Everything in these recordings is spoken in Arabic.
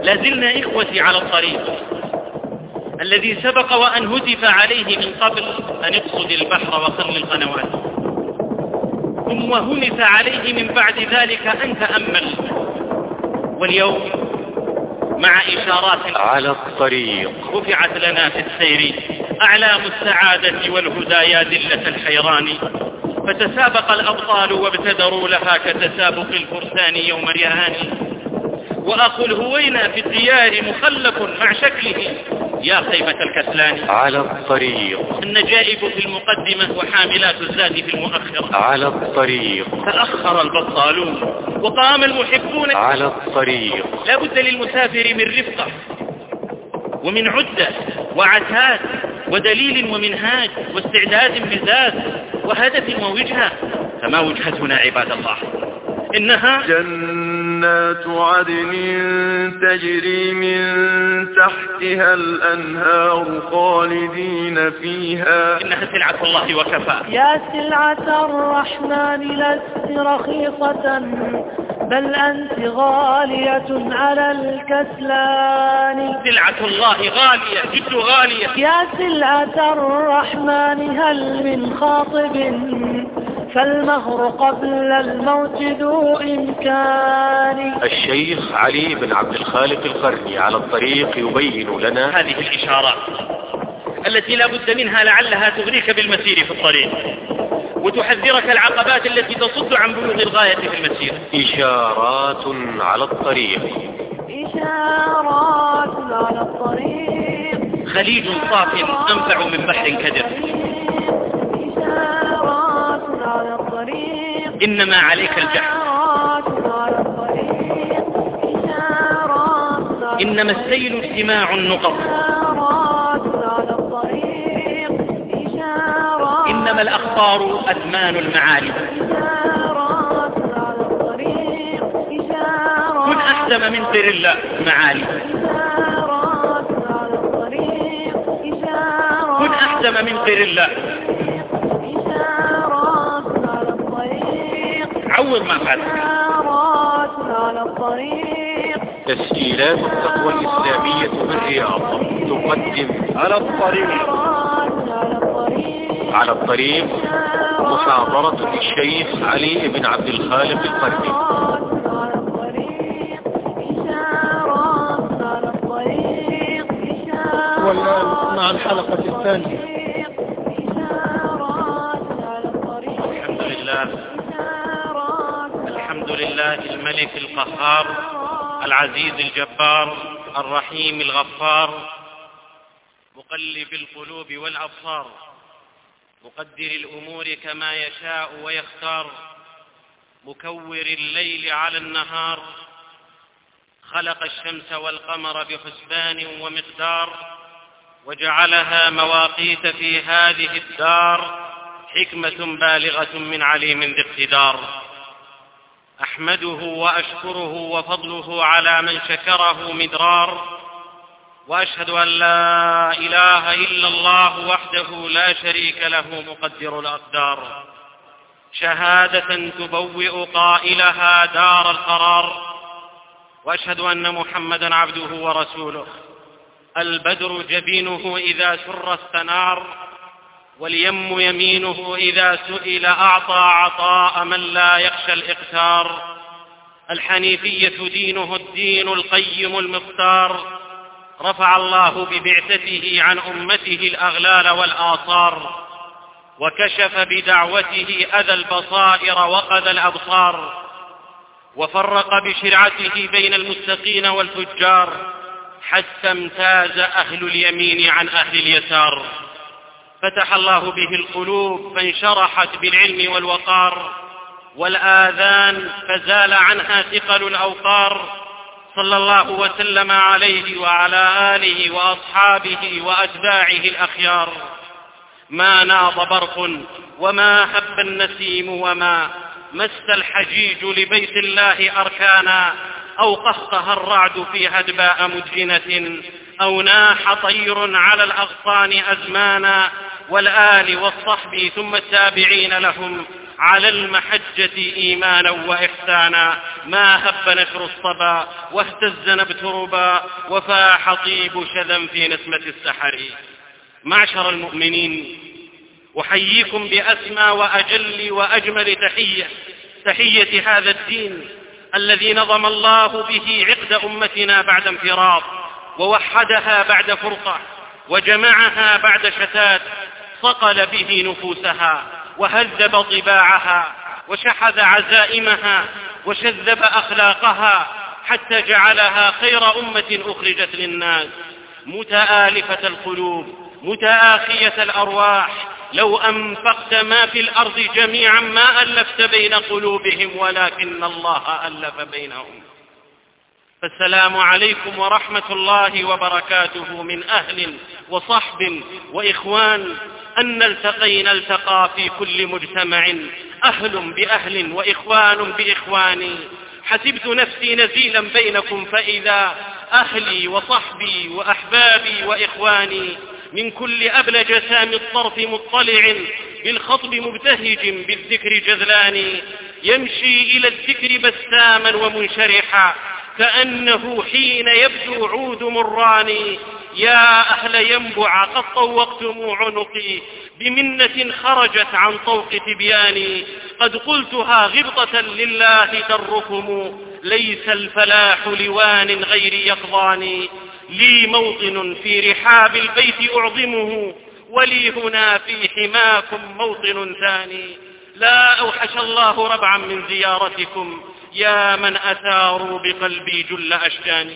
لازلنا إخوتي على الطريق الذي سبق وأن هتف عليه من قبل أن اقصد البحر وخل القنوات، ثم هنف عليه من بعد ذلك أن تأمل. واليوم مع إشارات على الطريق رفعت لنا في السير أعلام السعادة والهدى يا دلة الحيران، فتسابق الأبطال وابتدروا لها كتسابق الفرسان يوم ريهان. وأخو الهوينا في الديار مخلف مع شكله يا خيبة الكسلان. على الطريق النجائب في المقدمة وحاملات الزاد في المؤخرة. على الطريق تأخر البطالون وقام المحبون. على الطريق لا بد للمسافر من رفقة ومن عدة وعتاد ودليل ومنهاج واستعداد بذات وهدف ووجهة. فما وجهتنا عباد الله؟ إنها جنات عدن تجري من تحتها الأنهار خالدين فيها. إنها سلعة الله وكفى. يا سلعة الرحمن لست رخيصة بل أنت غالية على الكسلان. سلعة الله غالية جد غالية. يا سلعة الرحمن هل من خاطب فالمهر قبل الموت ذو إمكان. الشيخ علي بن عبد الخالق القرني على الطريق يبين لنا هذه الإشارات التي لا بد منها لعلها تغريك بالمسير في الطريق وتحذرك العقبات التي تصد عن بلوغ الغاية في المسير. إشارات على الطريق. إشارات على الطريق. خليج صاف أنفع من بحر كدر. إشارات على الطريق. إنما عليك الجحر. على الطريق. إشارات. إنما السيل اجتماع النقط. على الطريق. إشارات. إنما الأخطار أثمان المعالم. إشارات على الطريق. إشارات. كن أحزم من سر الله معالم. إشارات على الطريق. إشارات. كن أحزم من سر الله. إشارات على الطريق. عوض ما فات. إشارات على الطريق. تسجيلات التقوى الإسلامية بالرياض تقدم على الطريق. على الطريق محاضرة للشيخ علي بن عبد الخالق القرني. والآن مع الحلقة الثانية. الحمد لله الملك القهار العزيز الجبار الرحيم الغفار مقلب القلوب والأبصار مقدر الأمور كما يشاء ويختار مكور الليل على النهار خلق الشمس والقمر بحسبان ومقدار وجعلها مواقيت في هذه الدار حكمة بالغة من عليم ذي اقتدار. أحمده وأشكره وفضله على من شكره مدرار، وأشهد أن لا إله إلا الله وحده لا شريك له مقدر الأقدار، شهادة تبوئ قائلها دار القرار. وأشهد أن محمدا عبده ورسوله البدر جبينه إذا سر استنار، واليم يمينه إذا سئل أعطى عطاء من لا يخشى الإقتار. الحنيفية دينه الدين القيم المختار، رفع الله ببعثته عن أمته الأغلال والآثار، وكشف بدعوته أذى البصائر وقذ الأبصار، وفرق بشرعته بين المتقين والفجار حتى امتاز أهل اليمين عن أهل اليسار. فتح الله به القلوب فانشرحت بالعلم والوقار، والآذان فزال عنها ثقل الأوقار. صلى الله وسلم عليه وعلى آله وأصحابه وأتباعه الأخيار. ما ناض برق وما هب النسيم وما مس الحجيج لبيت الله أركانا، أو قهقه الرعد في هدباء مدجنة، أو ناح طير على الأغصان أزمانا. والآل والصحب ثم التابعين لهم على المحجة إيمانا وإحسانا، ما هب نشر الصبا واهتز نبت ربا وفاح طيب شذا في نسمة السحر. معشر المؤمنين، أحييكم بأسمى وأجل وأجمل تحية هذا الدين الذي نظم الله به عقد أمتنا بعد انفراط، ووحدها بعد فرقة، وجمعها بعد شتات، صقل به نفوسها وهذب طباعها وشحذ عزائمها وشذب أخلاقها، حتى جعلها خير أمة أخرجت للناس، متآلفة القلوب متآخية الأرواح. لو أنفقت ما في الأرض جميعا ما ألفت بين قلوبهم، ولكن الله ألف بينهم. فالسلام عليكم ورحمة الله وبركاته من أهل وصحب وإخوان. أن التقى في كل مجتمع، أهل بأهل وإخوان بإخوان. حسبت نفسي نزيلا بينكم، فإذا أهلي وصحبي وأحبابي وإخواني من كل أبلج سام الطرف مطلع، بالخطب مبتهج بالذكر جذلان، يمشي إلى الذكر بساما ومنشرحا، كأنه حين يبدو عود مراني. يا أهل ينبع قد طوقتم عنقي، بمنة خرجت عن طوق تبياني، قد قلتها غبطة لله دركم، ليس الفلاح لوان غير يقضاني. لي موطن في رحاب البيت أعظمه، ولي هنا في حماكم موطن ثاني. لا أوحش الله ربعا من زيارتكم، يا من أثاروا بقلبي جل أشجاني.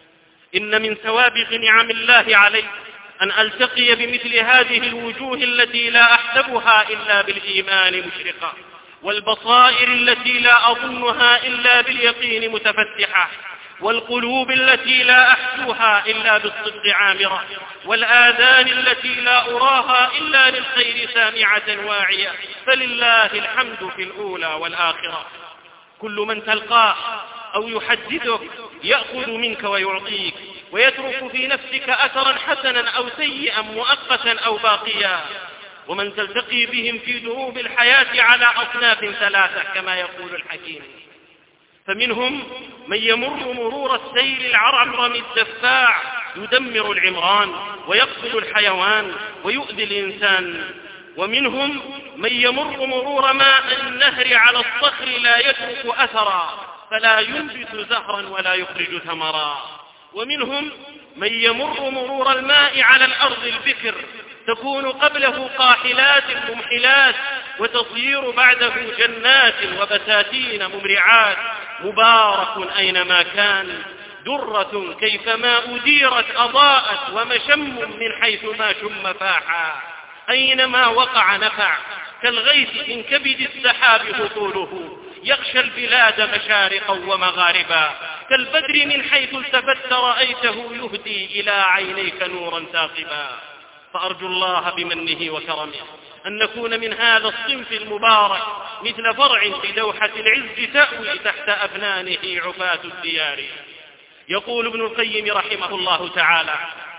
إن من سوابغ نعم الله علي أن ألتقي بمثل هذه الوجوه التي لا أحسبها إلا بالإيمان مشرقة، والبصائر التي لا أظنها إلا باليقين متفتحة، والقلوب التي لا أحسوها إلا بالصدق عامرة، والآذان التي لا أراها إلا للخير سامعة واعية. فلله الحمد في الأولى والآخرة. كل من تلقاه أو يحدثك يأخذ منك ويعطيك، ويترك في نفسك أثرا حسنا أو سيئا مؤقتا أو باقيا. ومن تلتقي بهم في دروب الحياة على أصناف ثلاثة كما يقول الحكيم. فمنهم من يمر مرور السيل العرعرم الدفاع، يدمر العمران ويقتل الحيوان ويؤذي الإنسان. ومنهم من يمر مرور ماء النهر على الصخر لا يترك أثرا، فلا ينبت زهرا ولا يخرج ثمرا. ومنهم من يمر مرور الماء على الأرض البكر، تكون قبله قاحلات ممحلات، وتصير بعده جنات وبساتين ممرعات. مبارك أينما كان، درة كيفما أديرت أضاءت، ومشم من حيث ما شم فاحا. أينما وقع نفع، كالغيث من كبد السحاب هطوله، يغشى البلاد مشارقا ومغاربا. كالبدر من حيث التفت رأيته، يهدي إلى عينيك نورا ثاقبا. فأرجو الله بمنه وكرمه أن نكون من هذا الصنف المبارك، مثل فرع بدوحة العز تأوي تحت أبنانه عفاة الديار. يقول ابن القيم رحمه الله تعالى: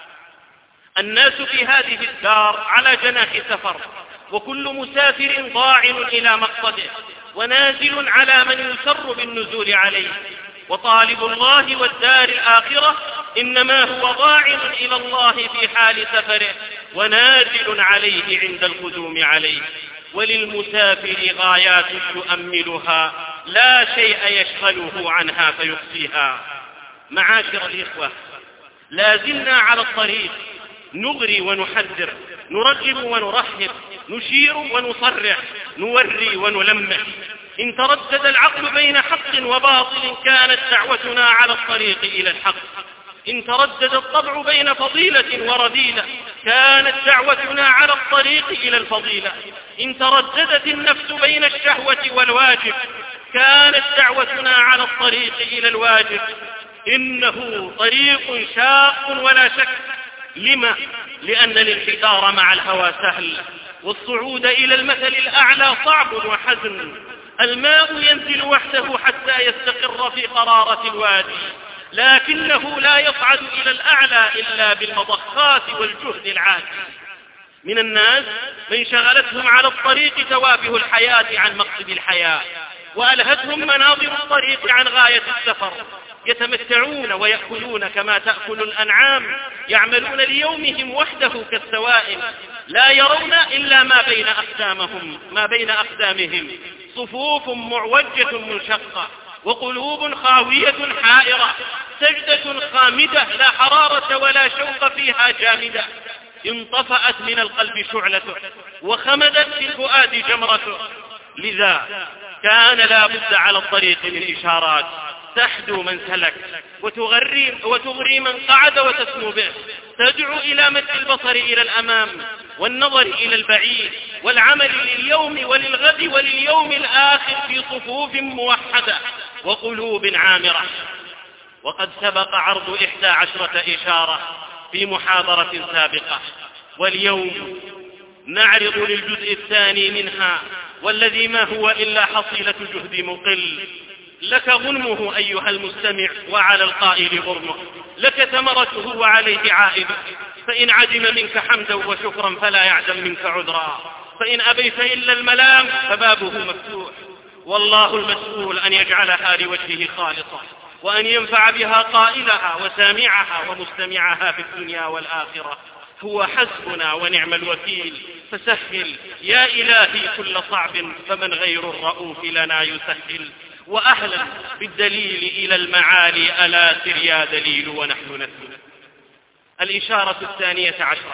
الناس في هذه الدار على جناح سفر، وكل مسافر ضاعن إلى مقصده، ونازل على من يسر بالنزول عليه. وطالب الله والدار الآخرة إنما هو ضاعن إلى الله في حال سفره، ونازل عليه عند القدوم عليه. وللمسافر غايات يؤملها، لا شيء يشغله عنها فيقصيها. معاشر الإخوة، لازلنا على الطريق، نغري ونحذر، نرغب ونرحب، نشير ونصرح، نوري ونلمح. إن تردد العقل بين حق وباطل كانت دعوتنا على الطريق إلى الحق. إن تردد الطبع بين فضيلة ورذيلة كانت دعوتنا على الطريق إلى الفضيلة. إن ترددت النفس بين الشهوة والواجب كانت دعوتنا على الطريق إلى الواجب. إنه طريق شاق ولا شك. لما؟ لأن الانحدار مع الهوى سهل، والصعود إلى المثل الأعلى صعب وحزن. الماء ينزل وحده حتى يستقر في قرارة الوادي، لكنه لا يصعد إلى الأعلى إلا بالمضخات والجهد العاتي. من الناس من شغلتهم على الطريق توافه الحياة عن مقصد الحياة، وألهتهم مناظر الطريق عن غاية السفر، يتمتعون ويأكلون كما تأكل الأنعام، يعملون ليومهم وحده كالسوائم، لا يرون إلا ما بين أقدامهم، صفوف معوجة منشقة، وقلوب خاوية حائرة، سجدة خامدة لا حرارة ولا شوق فيها جامدة، انطفأت من القلب شعلته وخمدت في الفؤاد جمرته. لذا كان لا بد على الطريق من إشارات تحدو من سلك وتغري من قعد وتسمو به، تدعو إلى مد البصر إلى الأمام والنظر إلى البعيد والعمل لليوم وللغد ولليوم الآخر في صفوف موحدة وقلوب عامرة. وقد سبق عرض 11 إشارة في محاضرة سابقة، واليوم نعرض للجزء الثاني منها، والذي ما هو إلا حصيلة جهد مقل. لك غنمه أيها المستمع وعلى القائل غرمه، لك ثمرته وعليه عائده، فإن عدم منك حمدا وشكرا فلا يعدم منك عذرا، فإن أبيت إلا الملام فبابه مفتوح، والله المسؤول أن يجعلها لوجهه خالصة، وأن ينفع بها قائلها وسامعها ومستمعها في الدنيا والآخرة. هو حسبنا ونعم الوكيل، فسهل يا إلهي كل صعب، فمن غير الرؤوف لنا يسهل. وأهلا بالدليل إلى المعالي، ألا سر يا دليل ونحن نسل. الإشارة 12: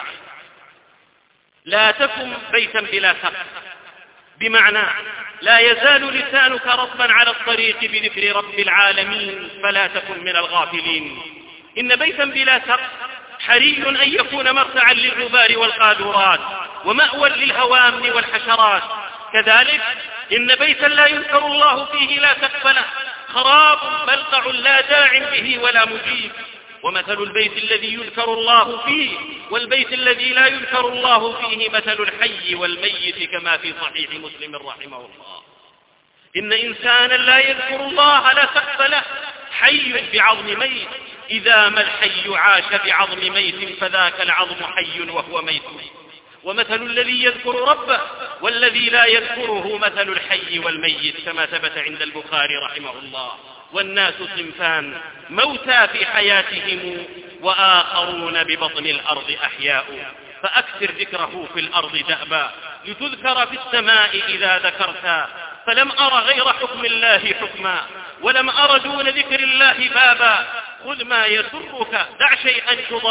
لا تكن بيتا بلا سقف، بمعنى لا يزال لسانك رطبا على الطريق بذكر رب العالمين، فلا تكن من الغافلين. إن بيتا بلا سقف حري أن يكون مرتعا للغبار والقاذورات ومأوى للهوام والحشرات. كذلك إن بيتا لا يذكر الله فيه لا سقف له خراب ملقع لا داع به ولا مجيب. ومثل البيت الذي يذكر الله فيه والبيت الذي لا يذكر الله فيه مثل الحي والميت، كما في صحيح مسلم رحمه الله. إن إنسانا لا يذكر الله لا سقف له حي بعظم ميت، إذا ما الحي عاش بعظم ميت فذاك العظم حي وهو ميت. ومثل الذي يذكر ربه والذي لا يذكره مثل الحي والميت، كما ثبت عند البخاري رحمه الله. والناس صنفان، موتى في حياتهم وآخرون ببطن الأرض أحياء، فأكثر ذكره في الأرض دأبا لتذكر في السماء إذا ذكرتا. فلم أر غير حكم الله حكما، ولم أر دون ذكر الله بابا. خذ ما يسرك، دع شيئا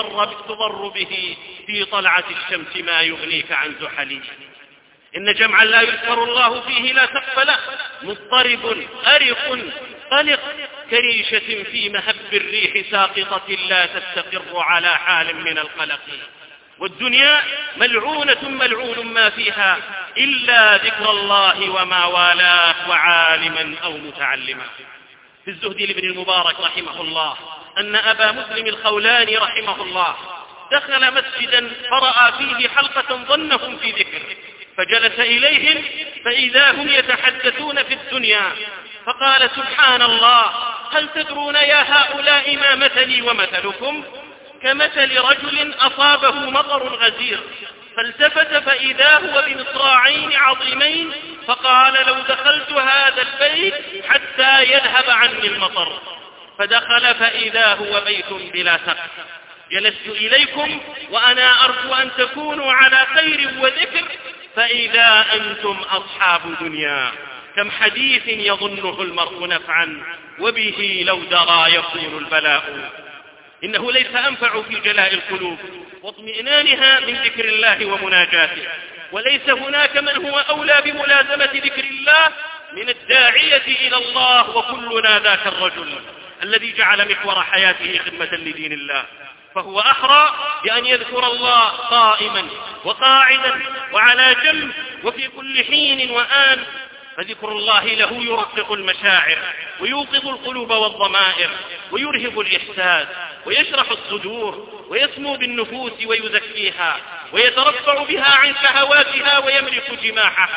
تضر به في طلعة الشمس ما يغنيك عن زحلي. إن جمعا لا يذكر الله فيه لا سقف له مضطرب أرق قلق كريشة في مهب الريح ساقطة لا تستقر على حال من القلق. والدنيا ملعونة ملعون ما فيها إلا ذكر الله وما والاه وعالما أو متعلما. في الزهد لابن المبارك رحمه الله أن أبا مسلم الخولاني رحمه الله دخل مسجدا فرأى فيه حلقة ظنهم في ذكر، فجلس إليهم فإذا هم يتحدثون في الدنيا، فقال: سبحان الله، هل تدرون يا هؤلاء ما مثلي ومثلكم؟ كمثل رجل أصابه مطر غزير، فالتفت فإذا هو بمصراعين عظيمين، فقال: لو دخلت هذا البيت حتى يذهب عني المطر. فدخل فإذا هو بيت بلا سقف. جلست إليكم وأنا أرجو أن تكونوا على خير وذكر، فإذا أنتم أصحاب دنيا. كم حديث يظنه المرء نفعا، وبه لو درى يكون البلاء. إنه ليس أنفع في جلاء القلوب واطمئنانها من ذكر الله ومناجاته، وليس هناك من هو أولى بملازمة ذكر الله من الداعية إلى الله، وكلنا ذاك الرجل الذي جعل محور حياته خدمة لدين الله. فهو أحرى بأن يذكر الله قائما وقاعدا وعلى جنب وفي كل حين وآن، فذكر الله له يرقق المشاعر ويوقظ القلوب والضمائر ويرهب الإحساس ويشرح الصدور ويسمو بالنفوس ويزكيها ويترفع بها عن شهواتها ويملك جماحها.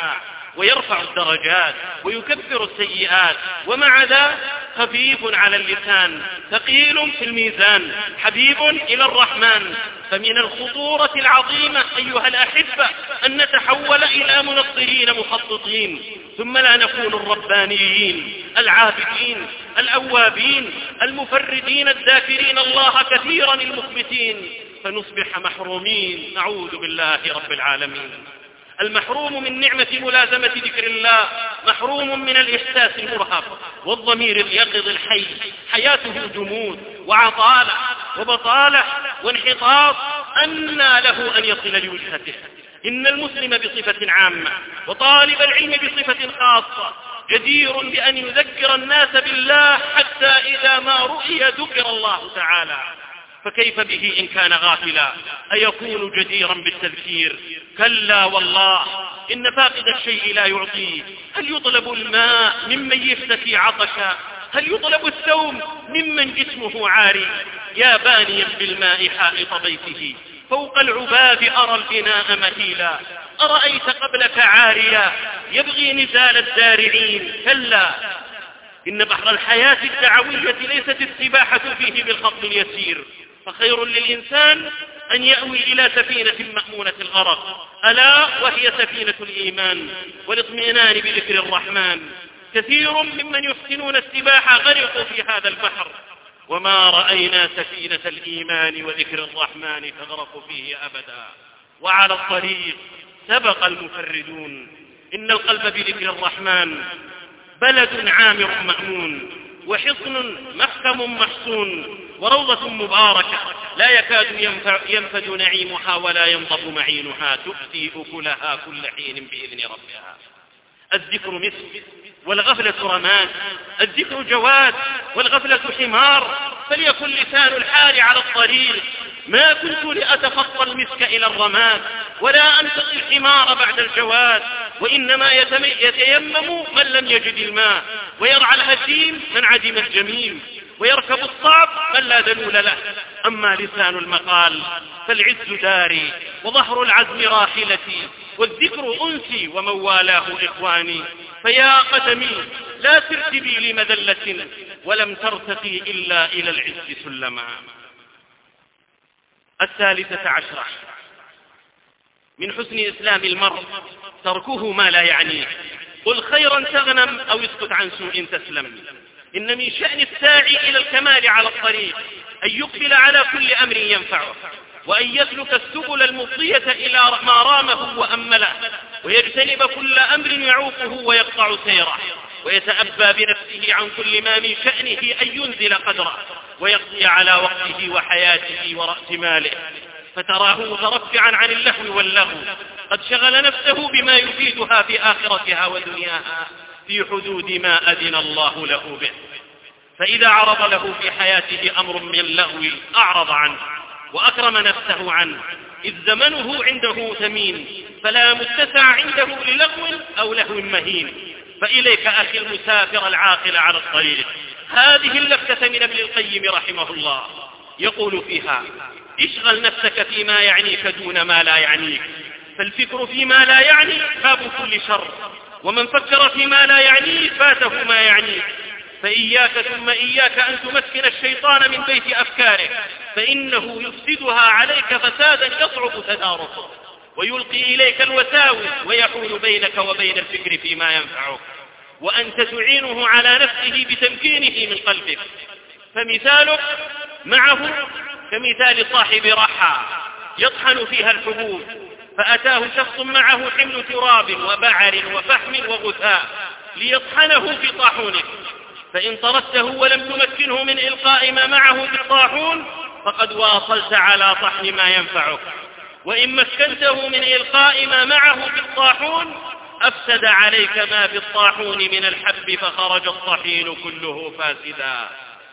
ويرفع الدرجات ويكفر السيئات، ومع ذا خفيف على اللسان ثقيل في الميزان حبيب إلى الرحمن. فمن الخطورة العظيمة أيها الأحبة أن نتحول إلى منظرين مخططين، ثم لا نكون الربانيين العابدين الأوابين المفردين الذاكرين الله كثيرا المخبتين، فنصبح محرومين. نعوذ بالله رب العالمين. المحروم من نعمة ملازمة ذكر الله محروم من الإحساس المرهق والضمير اليقظ الحي. حياته جمود وعطالة وبطالة وانحطاط، أنى له أن يصل لوجهته. إن المسلم بصفة عامة وطالب العلم بصفة خاصة جدير بأن يذكر الناس بالله حتى إذا ما رؤي ذكر الله تعالى، فكيف به إن كان غافلا؟ أيكون جديرا بالتذكير؟ كلا والله، إن فاقد الشيء لا يعطيه. هل يطلب الماء ممن يشتكي عطشا؟ هل يطلب الثوم ممن جسمه عاري؟ يا بانيا بالماء حائط بيته فوق العباب أرى البناء مهيلا. أرأيت قبلك عاريا يبغي نزال الزارعين؟ كلا، إن بحر الحياة الدعوية ليست السباحة فيه بالخط اليسير، فخير للإنسان أن يأوي إلى سفينة مأمونة الغرق، ألا وهي سفينة الإيمان والاطمئنان بذكر الرحمن. كثير ممن يحسنون السباحة غرقوا في هذا البحر، وما رأينا سفينة الإيمان وذكر الرحمن تغرق فيه أبدا. وعلى الطريق سبق المفردون. إن القلب بذكر الرحمن بلد عامر مأمون، وحصن محكم محصون، وروضة مباركة لا يكاد ينفد نعيمها ولا ينضب معينها، تؤتي أكلها كل حين بإذن ربها. الذكر مسك والغفلة رماد، الذكر جواد والغفلة حمار، فليكن لسان الحال على الطريق. ما كنت لأتخطى المسك إلى الرماد ولا أنتقي الحمار بعد الجواد، وإنما يتيمم من لم يجد الماء، ويرعى الهشيم من عدم الجميل، ويركب الصعب من لا دلول له. أما لسان المقال فالعز داري وظهر العزم راحلتي، والذكر أنسي ومن والاه إخواني. فيا قدمي لا ترتبي لمذلة، ولم ترتقي إلا إلى العز سلما. 13 من حسن إسلام المرء تركه ما لا يعنيه. قل خيرا تغنم أو اسكت عن سوء تسلم. إن من شأن الساعي إلى الكمال على الطريق أن يقبل على كل أمر ينفعه، وأن يسلك السبل المفضية إلى ما رامه وأمله، ويجتنب كل أمر يعوقه ويقطع سيره، ويتأبى بنفسه عن كل ما من شأنه أن ينزل قدره، ويقضي على وقته وحياته ورأس ماله. فتراه مترفعا عن اللهو واللغو، قد شغل نفسه بما يفيدها في آخرتها ودنياها في حدود ما أذن الله له به. فإذا عرض له في حياته أمر من اللغو أعرض عنه وأكرم نفسه عنه، إذ زمنه عنده ثمين، فلا متسع عنده للغو أو لهو مهين. فإليك أخي المسافر العاقل على الطريق هذه اللفتة من ابن القيم رحمه الله، يقول فيها: اشغل نفسك فيما يعنيك دون ما لا يعنيك، فالفكر فيما لا يعني باب كل شر، ومن فكر فيما لا يعنيه فاته ما يعنيه. فإياك ثم إياك أن تمكن الشيطان من بيت أفكارك، فإنه يفسدها عليك فسادا يصعب تداركه، ويلقي إليك الوساوس ويحول بينك وبين الفكر فيما ينفعك، وأنت تعينه على نفسه بتمكينه من قلبك. فمثالك معه كمثال صاحب رحى يطحن فيها الحبوب، فأتاه شخص معه حمل تراب وبعر وفحم وغثاء ليطحنه في طاحونه، فإن طردته ولم تمكنه من إلقاء ما معه بالطاحون فقد واصلت على طحن ما ينفعك، وإن مكنته من إلقاء ما معه بالطاحون أفسد عليك ما بالطاحون من الحب، فخرج الطحين كله فاسدا.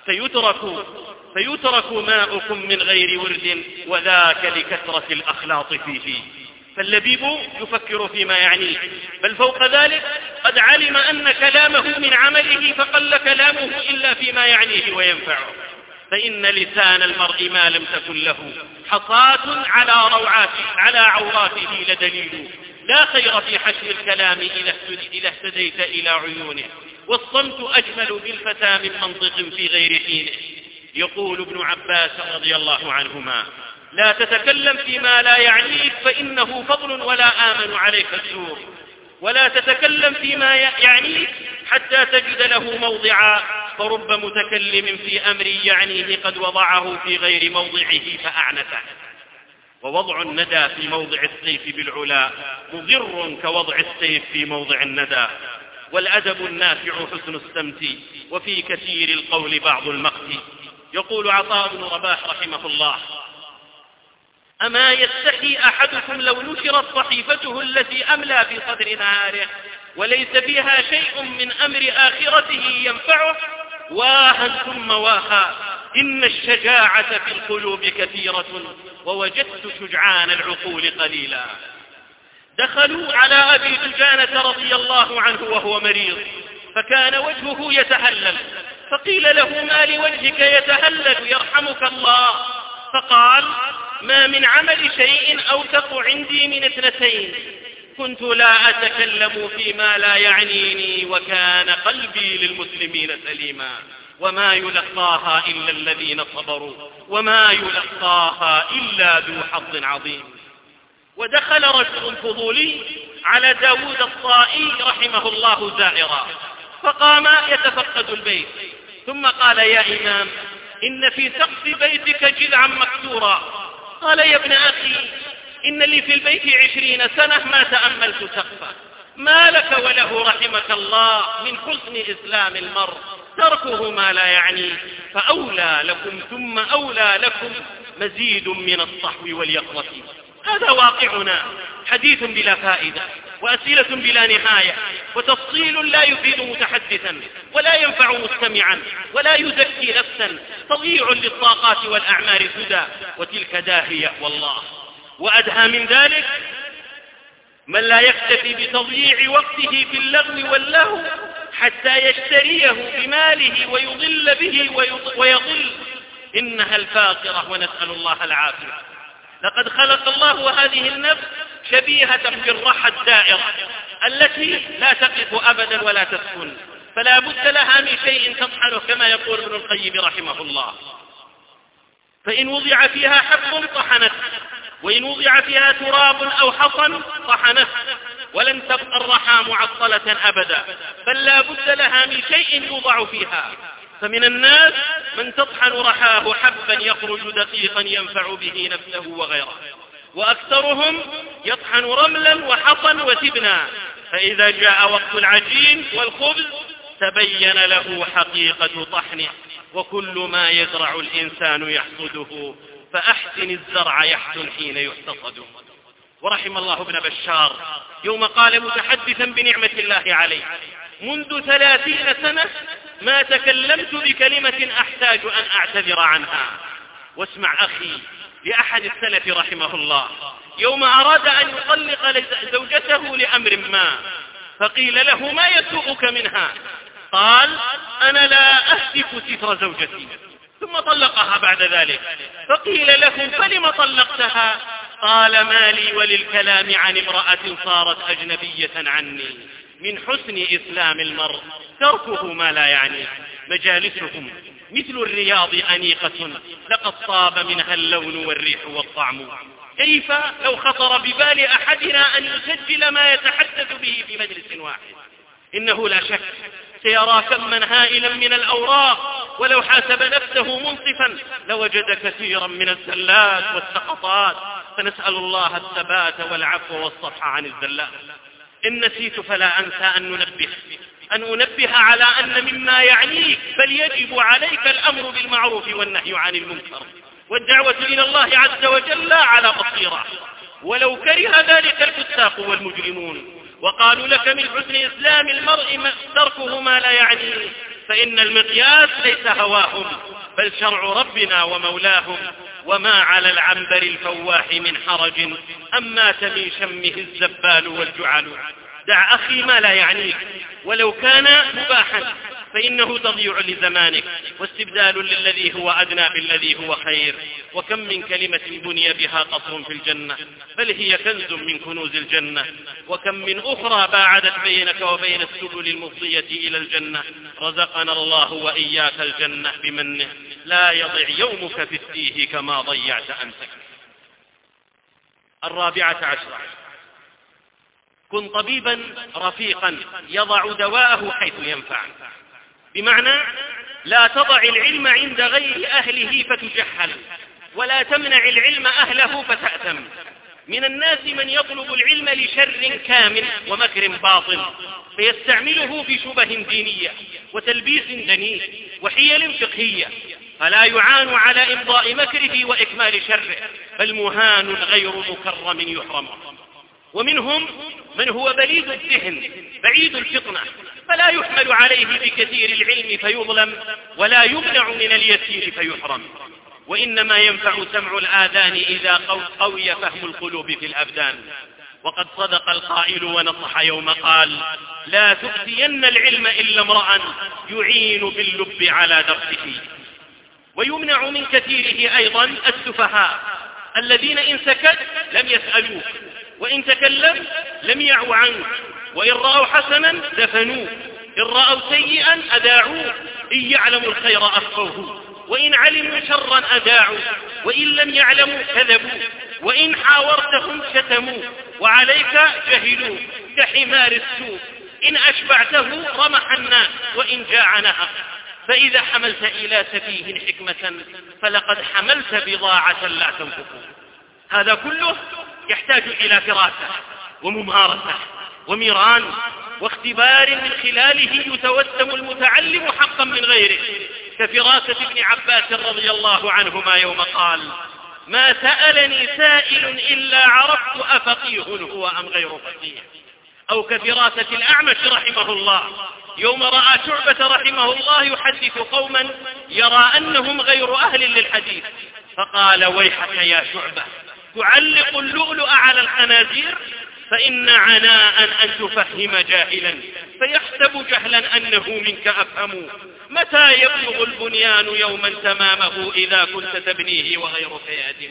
فيترك ماؤكم من غير ورد، وذاك لكثرة الأخلاط فيه. فاللبيب يفكر فيما يعنيه، بل فوق ذلك قد علم أن كلامه من عمله، فقل كلامه إلا فيما يعنيه وينفعه. فإن لسان المرء ما لم تكن له حصاة على عوراته لدليل، لا خير في حشر الكلام إذا اهتديت إلى عيونه، والصمت أجمل بالفتى من منطق في غير حينه. يقول ابن عباس رضي الله عنهما: لا تتكلم فيما لا يعنيك فإنه فضل ولا آمن عليك السوء، ولا تتكلم فيما يعنيك حتى تجد له موضعا، فرب متكلم في أمر يعنيه قد وضعه في غير موضعه فأعنته. ووضع الندى في موضع السيف بالعلا مضر كوضع السيف في موضع الندى. والأدب النافع حسن السمت، وفي كثير القول بعض المقت. يقول عطاء بن رباح رحمه الله: أما يستحي أحدكم لو نشرت صحيفته التي أملى في صدر نهاره وليس فيها شيء من أمر آخرته ينفعه؟ واها ثم واها، إن الشجاعة في القلوب كثيرة، ووجدت شجعان العقول قليلا. دخلوا على أبي دجانة رضي الله عنه وهو مريض، فكان وجهه يتهلل، فقيل له: ما لوجهك يتهلل يرحمك الله؟ فقال: ما من عمل شيء أوثق عندي من اثنتين، كنت لا أتكلم فيما لا يعنيني، وكان قلبي للمسلمين سليما، وما يلقاها إلا الذين صبروا، وما يلقاها إلا ذو حظ عظيم. ودخل رجل فضولي على داود الطائي رحمه الله زائرا، فقام يتفقد البيت، ثم قال: يا إمام، إن في سقف بيتك جذعا مكسورا. قال: يا ابن أخي، إن لي في البيت 20 سنة ما تأملت سقفه، ما لك وله رحمك الله من حسن إسلام المرء تركه ما لا يعنيه، فأولى لكم ثم أولى لكم مزيد من الصحو واليقظة. هذا واقعنا، حديث بلا فائدة، وأسئلة بلا نهاية، وتفصيل لا يفيد متحدثا ولا ينفع مستمعا ولا يزكي نفسا، تضييع للطاقات والأعمار سدى، وتلك داهية والله. وأدهى من ذلك من لا يكتفي بتضييع وقته في اللغو واللهو حتى يشتريه بماله ويضل به ويضل. إنها الفاقرة، ونسأل الله العافية. لقد خلق الله هذه النفس شبيهة بالرحى الدائرة التي لا تقف أبدا ولا تسكن، فلا بد لها من شيء تطحنه، كما يقول ابن القيم رحمه الله: فإن وضع فيها حب طحنت، وإن وضع فيها تراب أو حصن طحنت، ولن تبقى الرحى معطلة أبدا، بل لا بد لها من شيء يوضع فيها. فمن الناس من تطحن رحاه حبا يخرج دقيقا ينفع به نفسه وغيره، وأكثرهم يطحن رملا وحصا وتبنا، فإذا جاء وقت العجين والخبز تبين له حقيقة طحنه. وكل ما يزرع الإنسان يحصده، فأحسن الزرع يحسن حين يحتصد. ورحم الله ابن بشار يوم قال متحدثا بنعمة الله عليه: منذ 30 سنة ما تكلمت بكلمة أحتاج أن أعتذر عنها. واسمع أخي لأحد السلف رحمه الله، يوم أراد أن يطلق زوجته لأمر ما، فقيل له: ما يسوءك منها؟ قال: أنا لا أهتك ستر زوجتي. ثم طلقها بعد ذلك، فقيل له: فلم طلقتها؟ قال: ما لي وللكلام عن امرأة صارت أجنبية عني. من حسن إسلام المرء تركه ما لا يعني. مجالسهم مثل الرياض أنيقة، لقد طاب منها اللون والريح والطعم. كيف لو خطر ببال أحدنا أن يسجل ما يتحدث به في مجلس واحد؟ إنه لا شك سيرى كما هائلا من الأوراق، ولو حاسب نفسه منصفا لوجد كثيرا من الزلات والسقطات، فنسأل الله الثبات والعفو والصفح عن الزلات. إن نسيت فلا أنسى أن أنبه على أن مما يعنيك بل يجب عليك الأمر بالمعروف والنهي عن المنكر، والدعوة إلى الله عز وجل على بصيرة، ولو كره ذلك الفساق والمجرمون وقالوا لك من حسن إسلام المرء تركه ما لا يعنيه، فإن المقياس ليس هواهم بل شرع ربنا ومولاهم. وما على العنبر الفواح من حرج أمات من شمه الزبال والجعل. دع أخي ما لا يعنيك ولو كان مباحا، فإنه تضييع لزمانك واستبدال للذي هو أدنى بالذي هو خير. وكم من كلمة بني بها قصر في الجنة بل هي كنز من كنوز الجنة، وكم من أخرى باعدت بينك وبين السبل المفضية إلى الجنة. رزقنا الله وإياك الجنة بمنه، لا يضيع يومك في التيه كما ضيعت أمسك. 14، كن طبيبا رفيقا يضع دواءه حيث ينفع، بمعنى لا تضع العلم عند غير أهله فتجحل، ولا تمنع العلم أهله فتأثم. من الناس من يطلب العلم لشر كامل ومكر باطل، فيستعمله في شبه دينية وتلبيس دنيء وحيل فقهية، فلا يعان على إمضاء مكره وإكمال شره، بل مهان غير مكرم يحرم. ومنهم من هو بليد الذهن بعيد الفطنة، فلا يحمل عليه بكثير العلم فيظلم، ولا يمنع من اليسير فيحرم. وإنما ينفع سمع الآذان إذا قوي فهم القلوب في الأبدان. وقد صدق القائل ونصح يوم قال: لا تؤتين العلم إلا امرأ يعين باللب على درسه. ويمنع من كثيره أيضا السفهاء الذين إن سكت لم يسألوك، وإن تكلم لم يعوا عنك، وإن رأوا حسنا دفنوه، إن رأوا سيئا أذاعوه، إن يعلموا الخير أخفوه، وإن علموا شرا أذاعوا، وإن لم يعلموا كذبوا، وإن حاورتهم شتموا، وعليك جهلوا كحمار السوق، إن أشبعته رمح الناس، وإن جاع نهق. فإذا حملت إلى سفيه حكمة فلقد حملت بضاعة لا تنفق. هذا كله يحتاج إلى فراسة وممارسة وميران واختبار من خلاله يتوسم المتعلم حقا من غيره، كفراسة ابن عباس رضي الله عنهما يوم قال: ما سألني سائل إلا عرفت أفقيه هو أم غير فقيه. أو كفراسة الأعمش رحمه الله يوم رأى شعبة رحمه الله يحدث قوما يرى أنهم غير أهل للحديث، فقال: ويحك يا شعبة، تعلق اللؤلؤ على الخنازير؟ فإن عناء أن تفهم جاهلا فيحسب جهلا أنه منك أفهم. متى يبلغ البنيان يوما تمامه إذا كنت تبنيه وغيرك يهدم.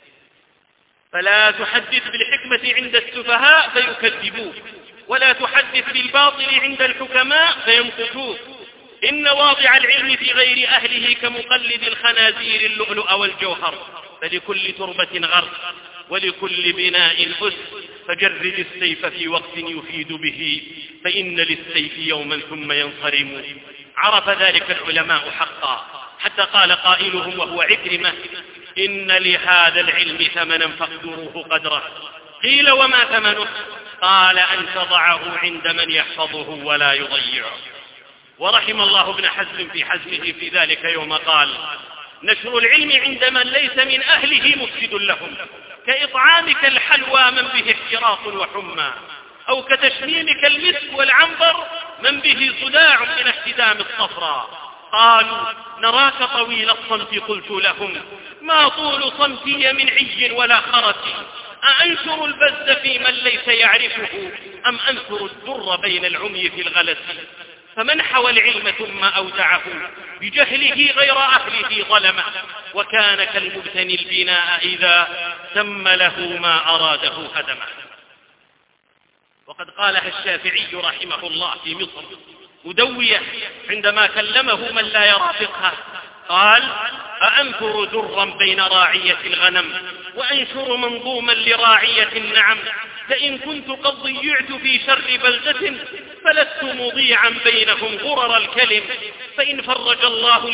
فلا تحدث بالحكمة عند السفهاء فيكذبوك، ولا تحدث بالباطل عند الحكماء فيمقتوك. إن واضع العلم في غير أهله كمقلد الخنازير اللؤلؤ والجوهر، فلكل تربة غرق ولكل بناء أس، فجرد السيف في وقت يفيد به، فإن للسيف يوما ثم ينصرم. عرف ذلك العلماء حقا، حتى قال قائلهم وهو عكرمة: إن لهذا العلم ثمنا فاقدروه قدره. قيل: وما ثمنه؟ قال: أن تضعه عند من يحفظه ولا يضيعه. ورحم الله ابن حزم في حزمه في ذلك يوم قال: نشر العلم عند من ليس من أهله مفسد لهم، كإطعامك الحلوى من به احتراق وحمى، أو كتشميمك المسك والعنبر من به صداع من احتدام الصفراء. قالوا: نراك طويل الصمت. قلت لهم: ما طول صمتي من عي ولا خرس، أأنشر البز في من ليس يعرفه، أم أنشر الدر بين العمي في الغلس؟ فمن حوى العلم ثم أودعه بجهله غير أهله ظلمه، وكان كالمبتني البناء إذا تم له ما أراده هدمه. وقد قالها الشافعي رحمه الله في مصر مدوية عندما كلمه من لا يرى فقهه، قال: أأنثر درا بين راعية الغنم وأنشر منظوما لراعية النعم، فإن كنت قد ضيعت في شر بلدة فلست مضيعا بينهم غرر الكلم. فإن فرج الله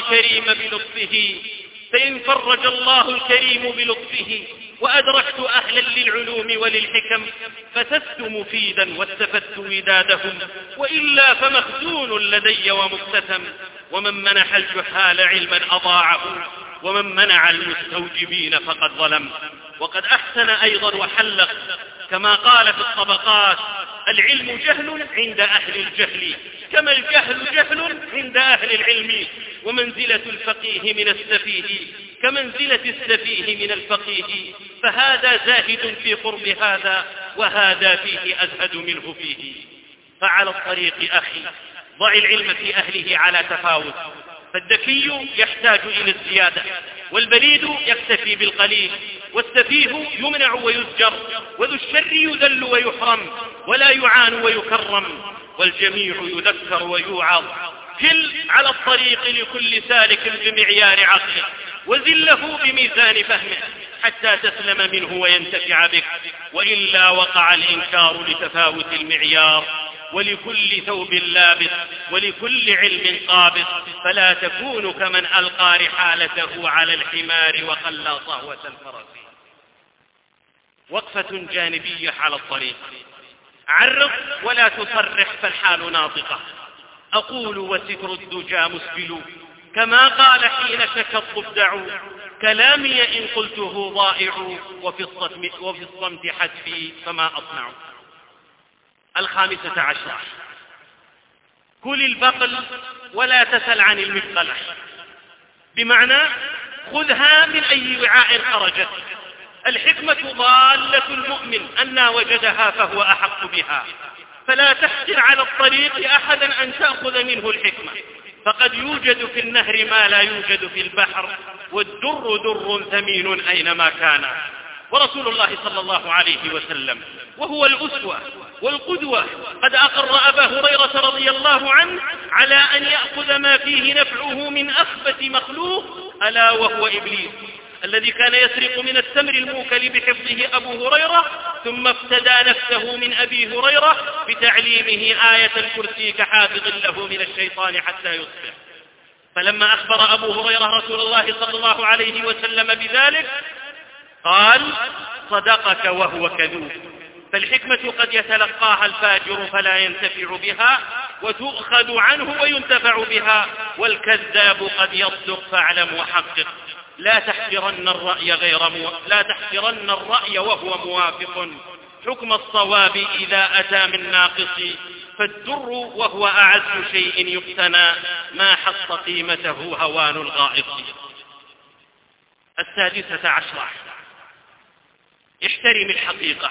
الكريم بلطفه وأدركت أهلا للعلوم وللحكم، فسست مفيدا واستفدت ودادهم، وإلا فمخزون لدي ومقتسم. ومن منح الجهال علما أضاعه، ومن منع المستوجبين فقد ظلم. وقد أحسن أيضا وحلق كما قال في الطبقات: العلم جهل عند أهل الجهل، كما الجهل جهل عند أهل العلم، ومنزلة الفقيه من السفيه كمنزلة السفيه من الفقيه، فهذا زاهد في قرب هذا، وهذا فيه أزهد منه فيه. فعلى الطريق أخي ضع العلم في أهله على تفاوت، فالذكي يحتاج إلى الزيادة، والبليد يكتفي بالقليل، والسفيه يمنع ويزجر، وذو الشر يذل ويحرم ولا يعان ويكرم، والجميع يذكر ويوعظ. كل على الطريق لكل سالك بمعيار عقله، وزله بميزان فهمه حتى تسلم منه وينتفع بك، وإلا وقع الإنكار لتفاوت المعيار، ولكل ثوب لابس ولكل علم قابض، فلا تكون كمن ألقى رحالته على الحمار وخلى صهوة الفرس. وقفة جانبية على الطريق. عرض ولا تصرح فالحال ناطقة. أقول وستر الدجى مسبل، كما قال حين شكى الضفدع، كلامي إن قلته ضائع، وفي الصمت حتفي فما أصنع. 15. كل البقل ولا تسل عن المثقلة، بمعنى خذها من أي وعاء خرجت. الحكمة ضالة المؤمن، أن وجدها فهو أحق بها، فلا تحقر على الطريق أحدا أن تأخذ منه الحكمة، فقد يوجد في النهر ما لا يوجد في البحر، والدر در ثمين أينما كان. ورسول الله صلى الله عليه وسلم وهو الأسوة والقدوة قد أقر أبا هريرة رضي الله عنه على أن يأخذ ما فيه نفعه من أخبث مخلوق، ألا وهو إبليس، الذي كان يسرق من التمر الموكل بحفظه أبو هريرة، ثم افتدى نفسه من أبي هريرة بتعليمه آية الكرسي كحافظ له من الشيطان حتى يصبح. فلما أخبر أبو هريرة رسول الله صلى الله عليه وسلم بذلك قال: صدقك وهو كذوب. فالحكمة قد يتلقاها الفاجر فلا ينتفع بها، وتؤخذ عنه وينتفع بها، والكذاب قد يصدق فاعلم وحقق. لا تحقرن الرأي وهو موافق حكم الصواب إذا أتى من ناقص، فالدر وهو أعز شيء يقتنى، ما حص قيمته هوان الغائط. 16. احترم الحقيقة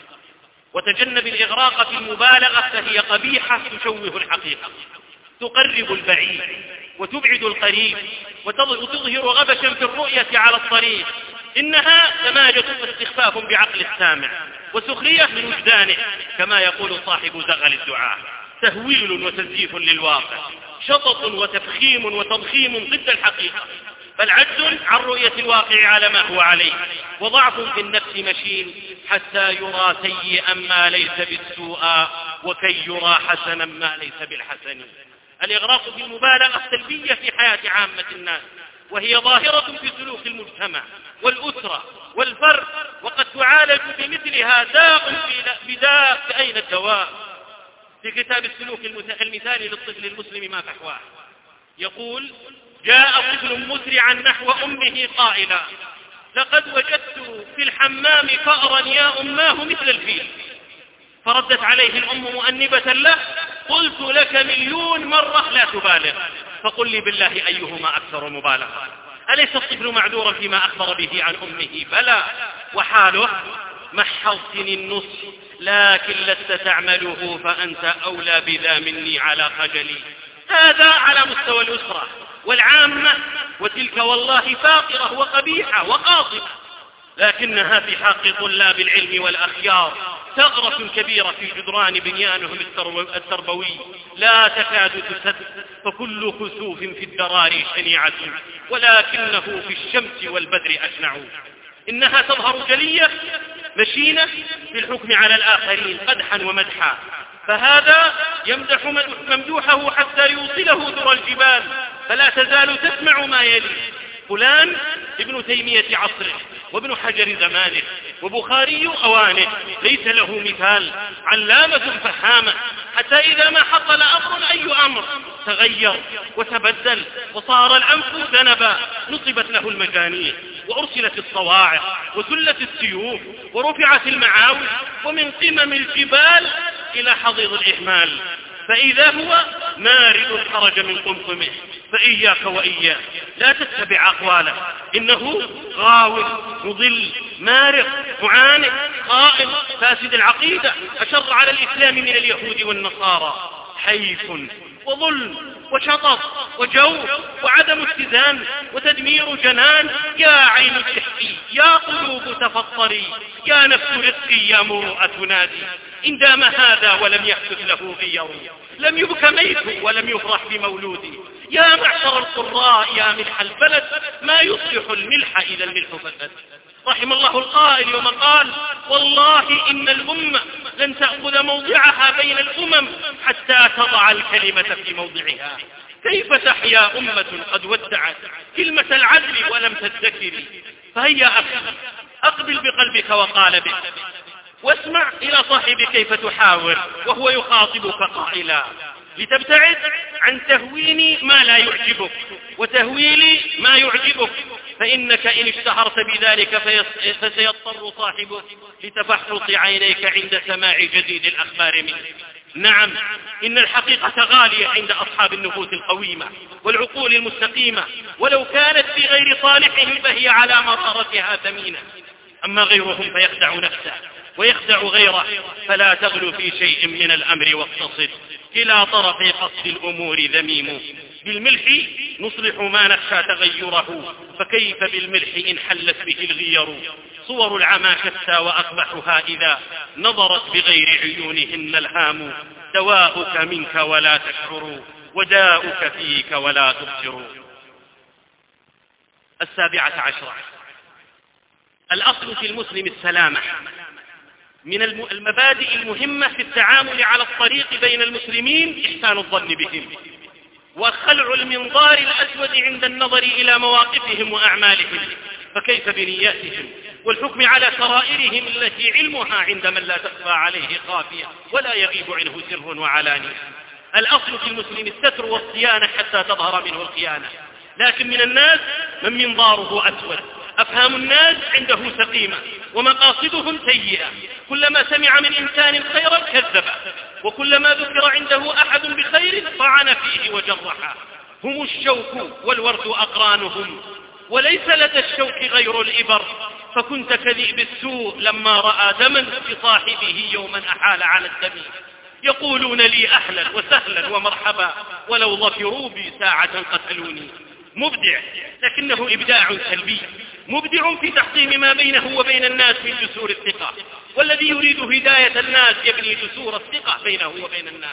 وتجنب الإغراق في المبالغة، فهي قبيحة تشوه الحقيقة، تقرب البعيد وتبعد القريب، وتظهر غبشا في الرؤية على الطريق. إنها سماجة واستخفاف بعقل السامع، وسخرية من وجدانه، كما يقول صاحب زغل الدعاء، تهويل وتزييف للواقع، شطط وتفخيم وتضخيم ضد الحقيقة، بل عجز عن رؤية الواقع على ما هو عليه، وضعف في النفس مشين حتى يرى سيئا ما ليس بالسوء، وكي يرى حسنا ما ليس بالحسن. الإغراق في المبالغة السلبية في حياة عامة الناس، وهي ظاهرة في سلوك المجتمع والأسرة والفرد، وقد تعالج بمثلها داء بداء أين الدواء. في كتاب السلوك المثالي للطفل المسلم ما فحواه يقول: جاء طفل مسرعا نحو أمه قائلا: لقد وجدت في الحمام فأرا يا أماه مثل الفيل. فردت عليه الأم مؤنبة له: قلت لك 1,000,000 مرة لا تبالغ، فقل لي بالله أيهما أكثر مبالغة؟ أليس الطفل معذورا فيما أخبر به عن أمه؟ بلى، وحاله محضتن النص، لكن لست تعمله، فأنت أولى بذا مني على خجلي. هذا على مستوى الأسرة والعامة، وتلك والله فاقرة وقبيحة وقاصبة، لكنها في حق طلاب العلم والأخيار ثغرة كبيرة في جدران بنيانهم التربوي لا تكاد تسد، فكل كسوف في الدرار شنيعة، ولكنه في الشمس والبدر أشنع. إنها تظهر جلية مشينة في الحكم على الآخرين قدحا ومدحا، فهذا يمدح ممدوحه حتى يوصله ذرى الجبال، فلا تزال تسمع ما يلي: فلان ابن تيمية عصره، وابن حجر زمانه، وبخاري أوانه، ليس له مثال، علامة فهامة، حتى إذا ما حصل أمر أي أمر تغير وتبدل، وصار الأنف ذنبا، نصبت له المجانين، وأرسلت الصواعق، وسلت السيوف، ورفعت المعاول، ومن قمم الجبال إلى حضيض الإهمال، فإذا هو مارد خرج من قمقمه. فإياك وإياك لا تتبع أقواله، إنه غاوي مضل مارق معاند خائن فاسد العقيدة، أشر على الإسلام من اليهود والنصارى، حيف وظلم وشطط وجور وعدم اتزان وتدمير جنان. يا عين تحكي، يا قلوب تفطري، يا نفس رزقي، يا مروءة نادي. إن دام هذا ولم يحدث له غير، لم يبك ميت ولم يفرح بمولود. يا معشر القراء، يا ملح البلد، ما يصلح الملح إذا الملح فسد. رحم الله القائل يوم قال: والله إن الأمة لن تأخذ موضعها بين الأمم حتى تضع الكلمة في موضعها. كيف تحيا أمة قد ودعت كلمة العدل ولم تذكري؟ فهيا أخي، أقبل بقلبك وقالبك، واسمع إلى صاحبك كيف تحاور وهو يخاطبك قائلا: لتبتعد عن تهوين ما لا يعجبك وتهويل ما يعجبك، فإنك إن اشتهرت بذلك فسيضطر صاحبك لتفحص عينيك عند سماع جديد الأخبار منك. نعم، إن الحقيقة غالية عند أصحاب النفوس القويمة والعقول المستقيمة، ولو كانت في غير صالحهم فهي على مرارتها ثمينة. أما غيرهم فيخدع نفسه ويخدع غيره، فلا تغلو في شيء من الأمر واقتصد، كلا طرف قصد الأمور ذميم. بالملح نصلح ما نخشى تغيره، فكيف بالملح إن حلت به الغير. صور العمى شتى وأقبحها إذا نظرت بغير عيونهن الهام. دواؤك منك ولا تشعر، وداؤك فيك ولا تبصر. 17. الأصل في المسلم السلامة. من المبادئ المهمة في التعامل على الطريق بين المسلمين إحسان الظن بهم، وخلع المنظار الأسود عند النظر إلى مواقفهم وأعمالهم، فكيف بنياتهم، والحكم على سرائرهم التي علمها عند من لا تخفى عليه خافية ولا يغيب عنه سر وعلانية. الأصل في المسلم الستر والصيانة حتى تظهر منه الخيانة. لكن من الناس من منظاره أسود، أفهام الناس عنده سقيمة، ومقاصدهم سيئة. كلما سمع من إنسان خيرا كذبه، وكلما ذكر عنده أحد بخير طعن فيه وجرحه. هم الشوك والورد أقرانهم، وليس لدى الشوك غير الإبر. فكنت كذئب السوء لما رأى دما بصاحبه يوما أحال على الدم. يقولون لي أهلا وسهلا ومرحبا، ولو ظفروا بي ساعة قتلوني. مبدع، لكنه إبداع سلبي، مبدع في تحطيم ما بينه وبين الناس من جسور الثقة. والذي يريد هداية الناس يبني جسور الثقة بينه وبين الناس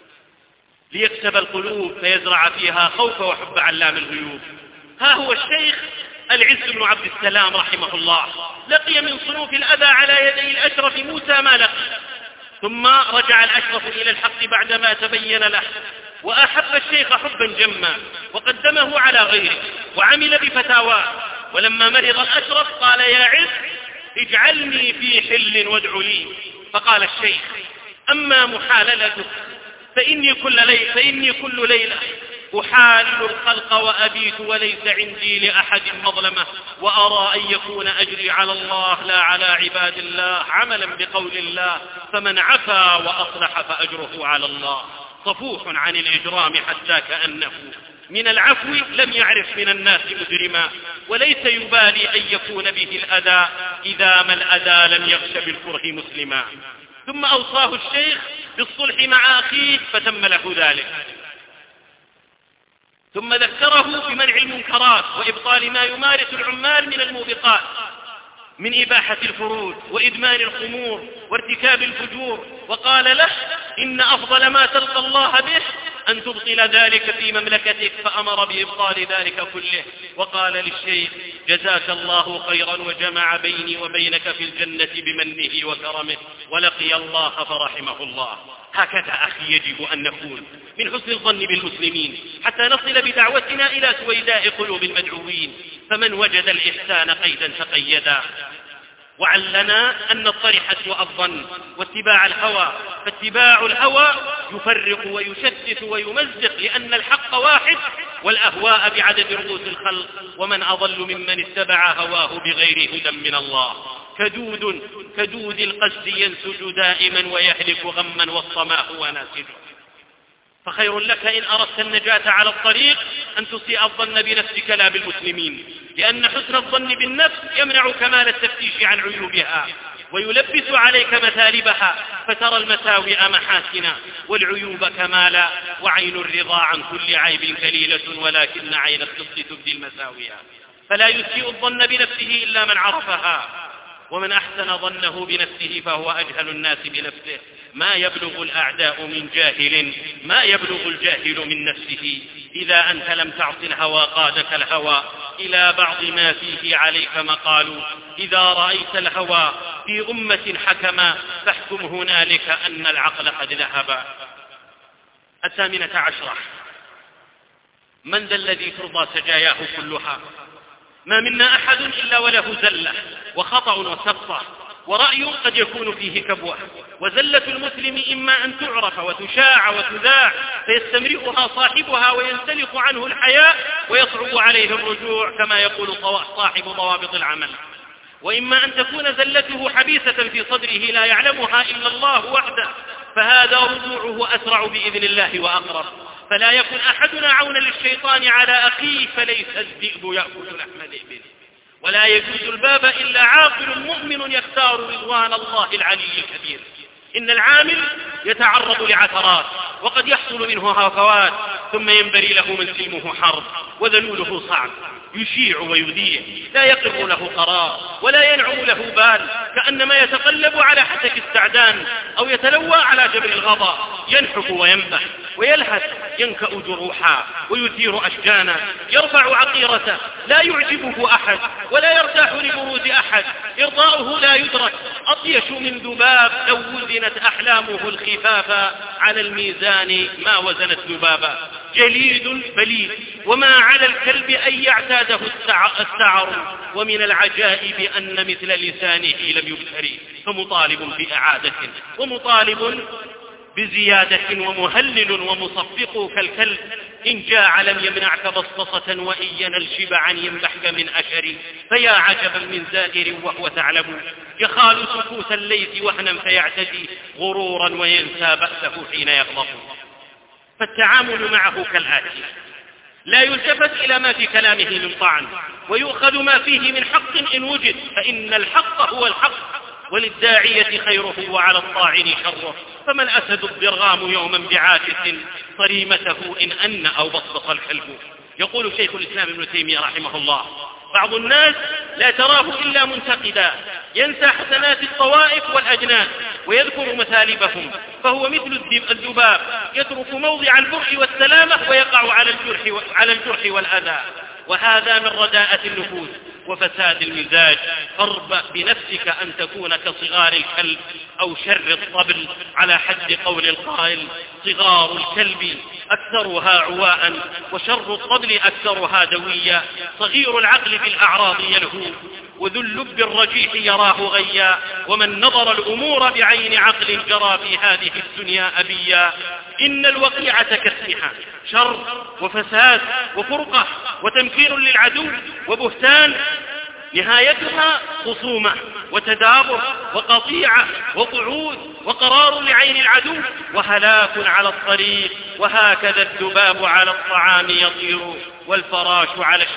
ليكسب القلوب فيزرع فيها خوف وحب علام الغيوب. ها هو الشيخ العز بن عبد السلام رحمه الله لقي من صنوف الأذى على يدي الأشرف موسى ما لقي، ثم رجع الأشرف إلى الحق بعدما تبين له، وأحب الشيخ حبا جما وقدمه على غيره وعمل بفتاواه. ولما مرض الأشرف قال: يا عز اجعلني في حل وادع لي. فقال الشيخ: أما محاللتك فإني كل ليلة أحالل الخلق وأبيت وليس عندي لأحد مظلمة، وأرى أن يكون أجري على الله لا على عباد الله، عملا بقول الله: فمن عفا وأصلح فأجره على الله. صفوح عن الإجرام حتى كأنه من العفو لم يعرف من الناس مجرما، وليس يبالي أن يكون به الأذى إذا ما الأذى لم يغش بالكره مسلما. ثم أوصاه الشيخ بالصلح مع أخيه فتم له ذلك، ثم ذكره بمنع المنكرات وإبطال ما يمارس العمال من الموبقات، من إباحة الفروج وإدمان الخمور وارتكاب الفجور، وقال له: إن أفضل ما تلقى الله به أن تبطل ذلك في مملكتك، فأمر بإبطال ذلك كله. وقال للشيخ: جزاك الله خيرا وجمع بيني وبينك في الجنة بمنه وكرمه. ولقي الله فرحمه الله. هكذا أخي يجب أن نكون من حسن الظن بالمسلمين حتى نصل بدعوتنا إلى سويداء قلوب المدعوين. فمن وجد الإحسان قيدا تقيدا. وعلنا أن نطرح سوء الظن واتباع الهوى، فاتباع الهوى يفرق ويشتت ويمزق، لأن الحق واحد والأهواء بعدد رؤوس الخلق، ومن أضل ممن اتبع هواه بغير هدى من الله. كدود القسد ينسج دائما ويهلك غما والصماء وناسجه. فخير لك إن أردت النجاة على الطريق أن تسيء الظن بنفسك لا بالمسلمين، لأن حسن الظن بالنفس يمنع كمال التفتيش عن عيوبها ويلبس عليك مثالبها، فترى المساوئ محاسنا والعيوب كمالا، وعين الرضا عن كل عيب كليلة ولكن عين القسط تبدي المساوئ. فلا يسيء الظن بنفسه إلا من عرفها، ومن أحسن ظنه بنفسه فهو أجهل الناس بنفسه. ما يبلغ الأعداء من جاهل ما يبلغ الجاهل من نفسه. إذا أنت لم تعص الهوى قادك الهوى إلى بعض ما فيه عليك مقال. إذا رأيت الهوى في أمة حكما فاحكم هنالك أن العقل قد ذهب. 18. من ذا الذي ترضى سجاياه كلها؟ ما منا أحد إلا وله زلة وخطأ وسقطة ورأي قد يكون فيه كبوة، وزلة المسلم إما أن تعرف وتشاع وتذاع فيستمرئها صاحبها وينسلخ عنه الحياء ويصعب عليه الرجوع كما يقول صاحب ضوابط العمل، وإما أن تكون زلته حبيسة في صدره لا يعلمها إلا الله وحده، فهذا رجوعه أسرع بإذن الله وأقرب. فلا يكن أحدنا عونا للشيطان على أخيه، فليس الذئب يأكل لحم ذئب، ولا يجوز الباب إلا عاقل مؤمن يختار رضوان الله العلي الكبير. إن العامل يتعرض لعثرات وقد يحصل منه هفوات، ثم ينبري له منسمه حرب وذلوله صعب، يشيع ويذيع، لا يقر له قرار ولا ينعم له بال، كأنما يتقلب على حتك السعدان أو يتلوى على جبل الغضا، ينحف وينبح ويلهث، ينكأ جروحا ويثير أشجانا، يرفع عقيرته، لا يعجبه أحد ولا يرتاح لبروز أحد، إرضاؤه لا يدرك، أطيش من ذباب، لو وزنت أحلامه الخفافا على الميزان ما وزنت ذبابا، جليد بليد، وما على الكلب أن يعتاده السعر، ومن العجائب أن مثل لسانه لم يبتري، فمطالب بإعادة ومطالب بزيادة، ومهلل ومصفق كالكلب، إن جاع لم يمنعك بسطسة، وإن ينل شبعا ينبحك من أشر، فيا عجبا من زائر وهو ثعلب، يخال سكوت الليث وهنا فيعتدي غرورا وينسى بأسه حين يغضب. فالتعامل معه كالآتي: لا يلتفت إلى ما في كلامه من طعن، ويؤخذ ما فيه من حق إن وجد، فإن الحق هو الحق، وللداعية خيره وعلى الطاعن شره، فما الأسد الضرغام يوما بعاكس صريمته إن أن أو بسط الكلب. يقول شيخ الإسلام ابن تيمية رحمه الله: بعض الناس لا تراه إلا منتقدا، ينسى حسنات الطوائف والأجناس ويذكر مثالبهم، فهو مثل الذباب يترك موضع البرء والسلامة ويقع على الجرح والأذى. وهذا من رداءة النفوس وفساد المزاج. فاربأ بنفسك أن تكون كصغار الكلب أو شر الطبل، على حد قول القائل: صغار الكلب أكثرها عواء، وشر الطبل أكثرها دويا، صغير العقل بالأعراض يلهو، وذو اللب الرجيح يراه غيا، ومن نظر الأمور بعين عقل جرى في هذه الدنيا أبيا. إن الوقيعة كاسمها شر وفساد وفرقة وتمكين للعدو وبهتان، نهايتها خصومة وتدابر وقطيعة وقعود وقرار لعين العدو وهلاك على الطريق. وهكذا الذباب على الطعام يطير، والفراش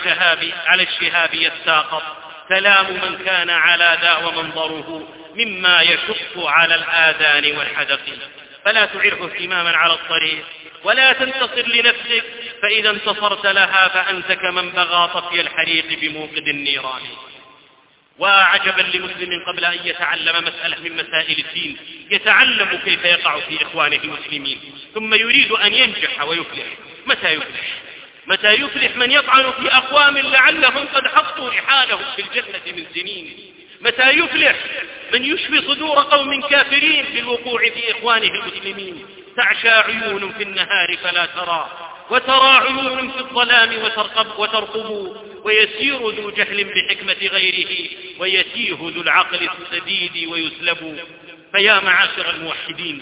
على الشهاب يتساقط. كلام من كان على ذا ومنظره مما يشق على الآذان والحدق. فلا تعره اهتماما على الطريق، ولا تنتصر لنفسك، فإذا انتصرت لها فأنت كمن بغى طفي الحريق بموقد النيران. وعجبا لمسلم قبل أن يتعلم مسألة من مسائل الدين يتعلم كيف يقع في إخوانه المسلمين، ثم يريد أن ينجح ويفلح. متى يفلح من يطعن في أقوام لعلهم قد حطوا رحالهم في الجنة من سنين؟ متى يفلح من يشفي صدور قوم كافرين بالوقوع في إخوانه المسلمين؟ تعشى عيون في النهار فلا ترى، وترى عيون في الظلام وترقب، ويسير ذو جهل بحكمة غيره، ويتيه ذو العقل السديد ويسلب. فيا معاشر الموحدين،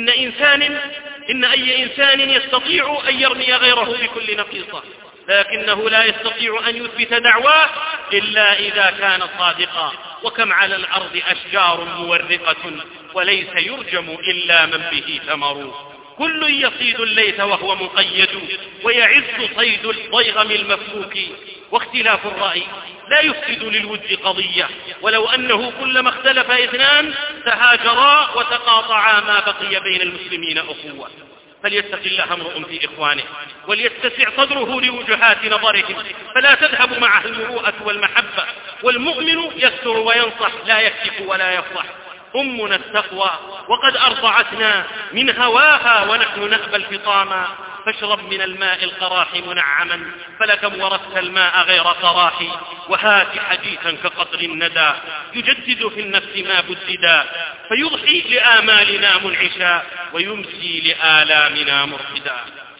إن أي إنسان يستطيع أن يرمي غيره بكل نقيصة، لكنه لا يستطيع أن يثبت دعواه إلا إذا كان صادقا. وكم على الأرض أشجار مورقة وليس يرجم إلا من به ثمر. كل يصيد الليث وهو مقيد ويعز صيد الضيغم المفكوك. واختلاف الرأي لا يفسد للود قضية، ولو أنه كلما اختلف اثنان تهاجرا وتقاطعا ما بقي بين المسلمين أخوة. فليتق الله امرؤ في إخوانه وليتسع صدره لوجهات نظرهم، فلا تذهب معه المروءة والمحبة. والمؤمن يستر وينصح لا يكشف ولا يفضح. أمنا التقوى وقد أرضعتنا من هواها ونحن نأبى الفطاما، فاشرب من الماء القراح منعما فلكم ورثت الماء غير قراح. وهات حديثا كقطر الندى يجدد في النفس ما بددا، فيضحي لآمالنا منعشا ويمسي لآلامنا مرفدا.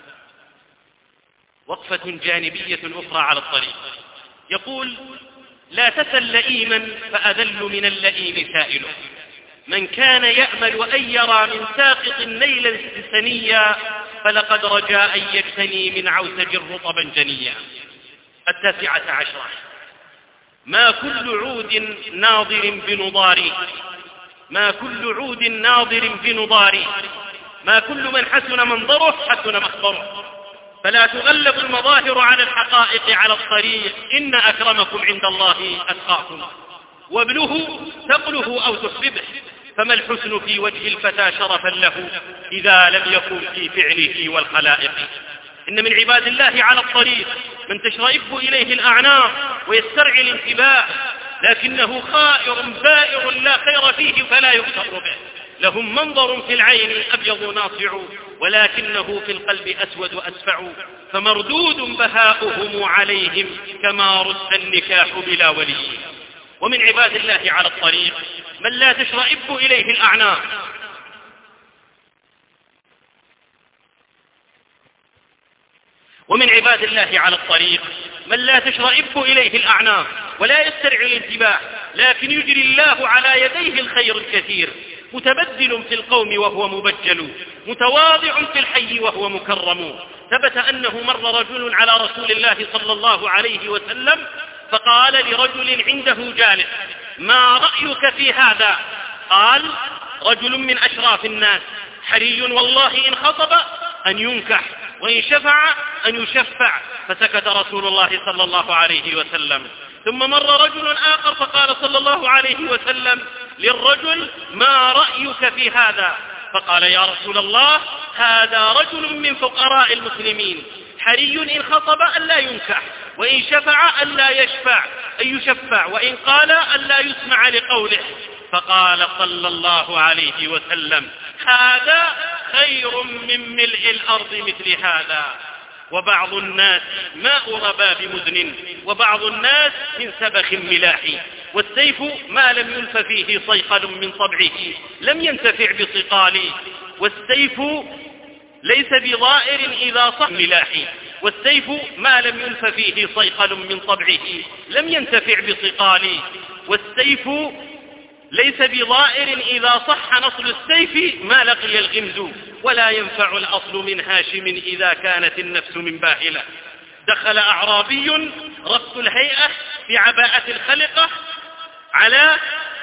وقفة جانبية أخرى على الطريق. يقول: لا تسل لئيما فأذل من اللئيم سائله. من كان يأمل أن يرى من ساقط نيلا سنيا فلقد رجا أن يجتني من عوسج رطبا جنيا. 19. ما كل عود ناظر بنضاري، ما كل عود ناظر بنضاري، ما كل من حسن منظره حسن مخبره. فلا تغلب المظاهر على الحقائق على الطريق، إن أكرمكم عند الله أتقاكم. وابله تقله أو تحببه، فما الحسن في وجه الفتى شرفا له إذا لم يكن في فعله والخلائق. إن من عباد الله على الطريق من تشرئب إليه الأعناق ويسترعي الانتباه، لكنه خائر بائر لا خير فيه فلا يغتر به. لهم منظر في العين أبيض ناصع ولكنه في القلب أسود أسفع، فمردود بهاؤهم عليهم كما رد النكاح بلا ولي. ومن عباد الله على الطريق من لا تشرئب إليه الأعناق، ومن عباد الله على الطريق من لا تشرئب إليه الأعناق ولا يسترعي الانتباه، لكن يجري الله على يديه الخير الكثير، متبدل في القوم وهو مبجل، متواضع في الحي وهو مكرم. ثبت أنه مر رجل على رسول الله صلى الله عليه وسلم فقال لرجل عنده جالس: ما رأيك في هذا؟ قال: رجل من أشراف الناس، حري والله إن خطب أن ينكح وإن شفع أن يشفع. فسكت رسول الله صلى الله عليه وسلم. ثم مر رجل آخر فقال صلى الله عليه وسلم للرجل: ما رأيك في هذا؟ فقال: يا رسول الله، هذا رجل من فقراء المسلمين، حري إن خطب ألا ينكح وإن شفع ألا يشفع أن يشفع وإن قال ألا يسمع لقوله. فقال صلى الله عليه وسلم: هذا خير من ملء الأرض مثل هذا. وبعض الناس ماء رباب مزن، وبعض الناس من سبخ ملاح. والسيف ما لم يلف فيه صيقل من طبعه لم ينتفع بصقال. والسيف ليس بضائر إذا صح ملاحي. والسيف ما لم يلف فيه صيقل من طبعه لم ينتفع بصقال. والسيف ليس بضائر إذا صح نصل السيف ما لقي الغمز. ولا ينفع الأصل من هاشم إذا كانت النفس من باهلة. دخل أعرابي ربط الهيئة في عباءة الخلقة على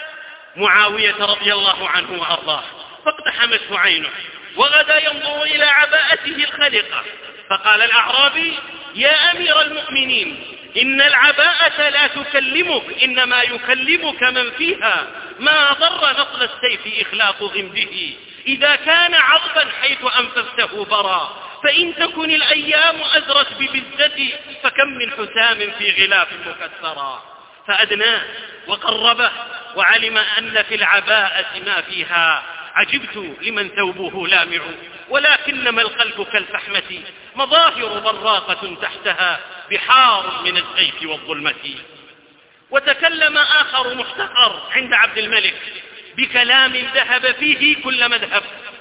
معاوية رضي الله عنه وأرضاه، فاقتحمته عينه وغدا ينظر إلى عباءته الخلقة. فقال الأعرابي: يا أمير المؤمنين، إن العباءة لا تكلمك، إنما يكلمك من فيها. ما ضر نصل السيف إخلاق غمده، إذا كان عظبا حيث أنفسته برا. فإن تكن الأيام أزرت ببزتي فكم من حسام في غلاف مكسرا. فأدناه وقربه وعلم أن في العباءة ما فيها. عجبت لمن ثوبه لامع، ولكنما القلب كالفحمة، مظاهر براقة تحتها بحار من السيف والظلمة. وتكلم آخر محتقر عند عبد الملك بكلام ذهب فيه كل مذهب،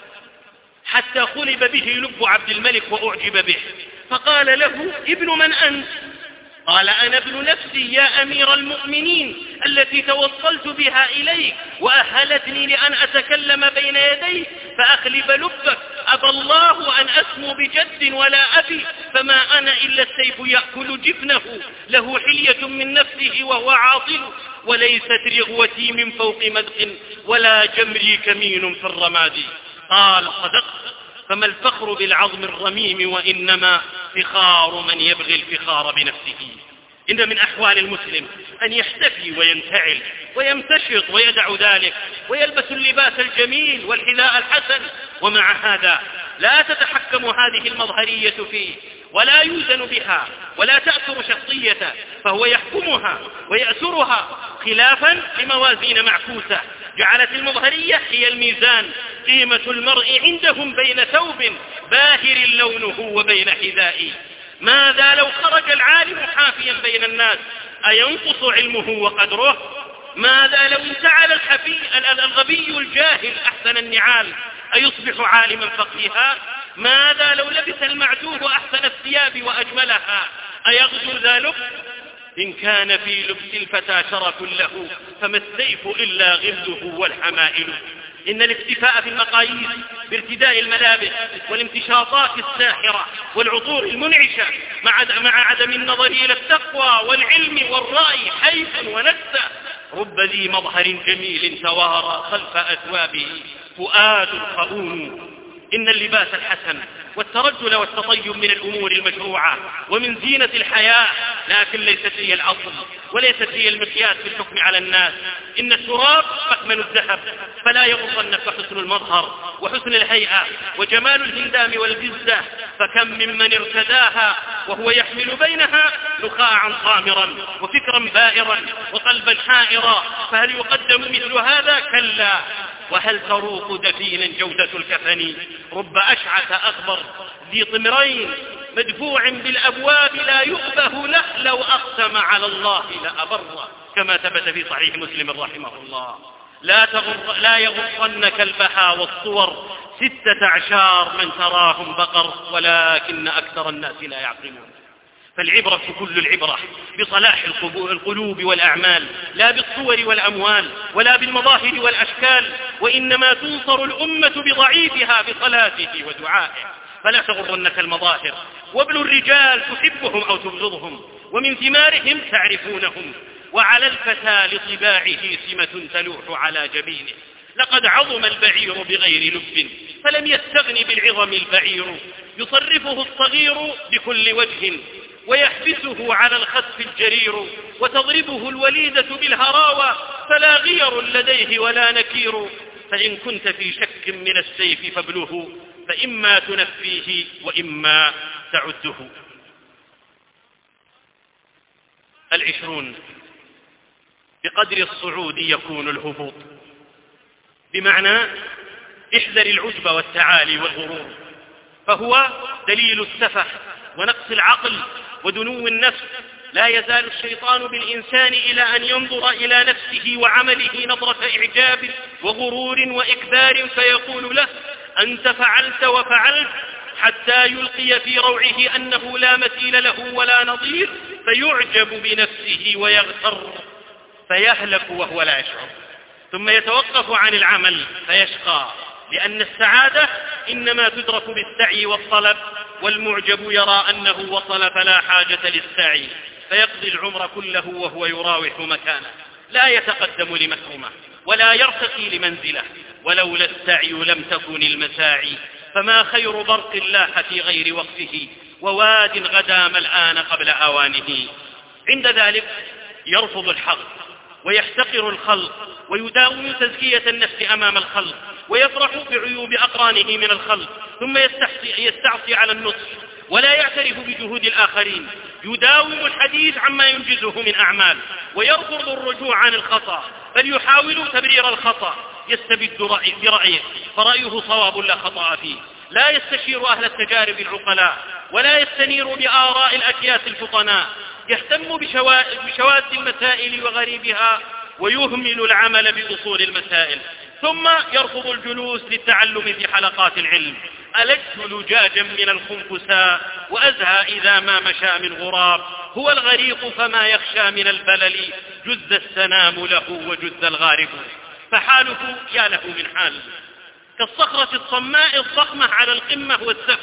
حتى قلب به لب عبد الملك وأعجب به. فقال له: ابن من أنت؟ قال: أنا ابن نفسي يا أمير المؤمنين، التي توصلت بها إليك وأهلتني لأن أتكلم بين يديك فأخلب لبك. أبى الله أن أسمو بجد ولا أبي، فما أنا إلا السيف يأكل جفنه، له حلية من نفسه وهو عاطل، وليست رغوتي من فوق مدق ولا جمري كمين في الرماد. قال: صدقت. فما الفخر بالعظم الرميم وإنما فخار من يبغي الفخار بنفسه. إن من أحوال المسلم أن يحتفي وينتعل ويمتشط ويدع ذلك ويلبس اللباس الجميل والحذاء الحسن، ومع هذا لا تتحكم هذه المظهرية فيه ولا يوزن بها ولا تأثر شخصيته، فهو يحكمها ويأثرها خلافا لموازين معكوسة جعلت المظهرية هي الميزان. قيمة المرء عندهم بين ثوب باهر لونه وبين حذاء. ماذا لو خرج العالم حافيا بين الناس أينقص علمه وقدره؟ ماذا لو انتعل الغبي الجاهل أحسن النعال أيصبح عالما فقيها؟ ماذا لو لبس المعدوه أحسن الثياب وأجملها أيغزو ذا لبس؟ إن كان في لبس الفتى شرف له فما السيف إلا غمده والحمائل. إن الاكتفاء في المقاييس بارتداء الملابس والامتشاطات الساحرة والعطور المنعشة مع عدم النظر إلى التقوى والعلم والرأي حيث ونكسة. رب ذي مظهر جميل توارى خلف أثوابه فؤاد خؤون. إن اللباس الحسن والترجل والتطيب من الأمور المشروعة ومن زينة الحياة، لكن ليست هي الأصل وليست هي المقياس في الحكم على الناس. إن التراب مكمن الذهب، فلا يغرنك حسن المظهر وحسن الهيئة وجمال الهندام والجزة، فكم ممن ارتداها وهو يحمل بينها نخاعا طامرا وفكرا بائرا وقلبا حائرا، فهل يقدم مثل هذا؟ كلا. وهل تروق دفينا جودة الكفن؟ رب أشعث أغبر ذي طمرين مدفوع بالأبواب لا يؤبه له لو أقسم على الله لأبره، كما ثبت في صحيح مسلم رحمه الله. لا يغرنك البهى والصور 16 من تراهم بقر ولكن أكثر الناس لا يعقلون. فالعبرة كل العبرة بصلاح القلوب والأعمال، لا بالصور والأموال ولا بالمظاهر والأشكال، وإنما تنصر الأمة بضعيفها بصلاته ودعائه. فلا تغرنك المظاهر، وابن الرجال تحبهم أو تبغضهم ومن ثمارهم تعرفونهم، وعلى الفتى لطباعه سمة تلوح على جبينه. لقد عظم البعير بغير لب فلم يستغن بالعظم البعير، يصرفه الصغير بكل وجه ويحبسه على الخسف الجرير، وتضربه الوليدة بالهراوة فلا غير لديه ولا نكير. فإن كنت في شك من السيف فابله، فإما تنفيه وإما تعده. 20 بقدر الصعود يكون الهبوط، بمعنى احذر العجب والتعالي والغرور، فهو دليل السفه ونقص العقل ودنو النفس. لا يزال الشيطان بالإنسان إلى أن ينظر إلى نفسه وعمله نظرة إعجاب وغرور وإكبار، فيقول له أنت فعلت وفعلت، حتى يلقي في روعه أنه لا مثيل له ولا نظير، فيعجب بنفسه ويغتر فيهلك وهو لا يشعر، ثم يتوقف عن العمل فيشقى، لأن السعادة إنما تدرك بالسعي والطلب، والمعجب يرى أنه وصل فلا حاجة للسعي، فيقضي العمر كله وهو يراوح مكانه، لا يتقدم لمكرمه ولا يرتقي لمنزله. ولولا السعي لم تكن المساعي، فما خير برق لاح في غير وقته، وواد غدا ملآن قبل أوانه. عند ذلك يرفض الحق ويحتقر الخلق ويداوم تزكية النفس أمام الخلق، ويفرح بعيوب أقرانه من الخلق، ثم يستعصي على النصح ولا يعترف بجهود الآخرين، يداوم الحديث عما ينجزه من أعمال، ويرفض الرجوع عن الخطأ، بل يحاول تبرير الخطأ، يستبد برأيه فرأيه صواب لا خطأ فيه، لا يستشير أهل التجارب العقلاء، ولا يستنير بآراء الأكياس الفطناء، يهتم بشواذ المسائل وغريبها، ويهمل العمل بأصول المسائل، ثم يرفض الجلوس للتعلم في حلقات العلم. ألجت لجاجا من الخنفساء وأزهى إذا ما مشى من غراب، هو الغريق فما يخشى من البلل، جز السنام له وجز الغارب. فحاله يا له من حال، كالصخرة الصماء الضخمة على القمة والسقف،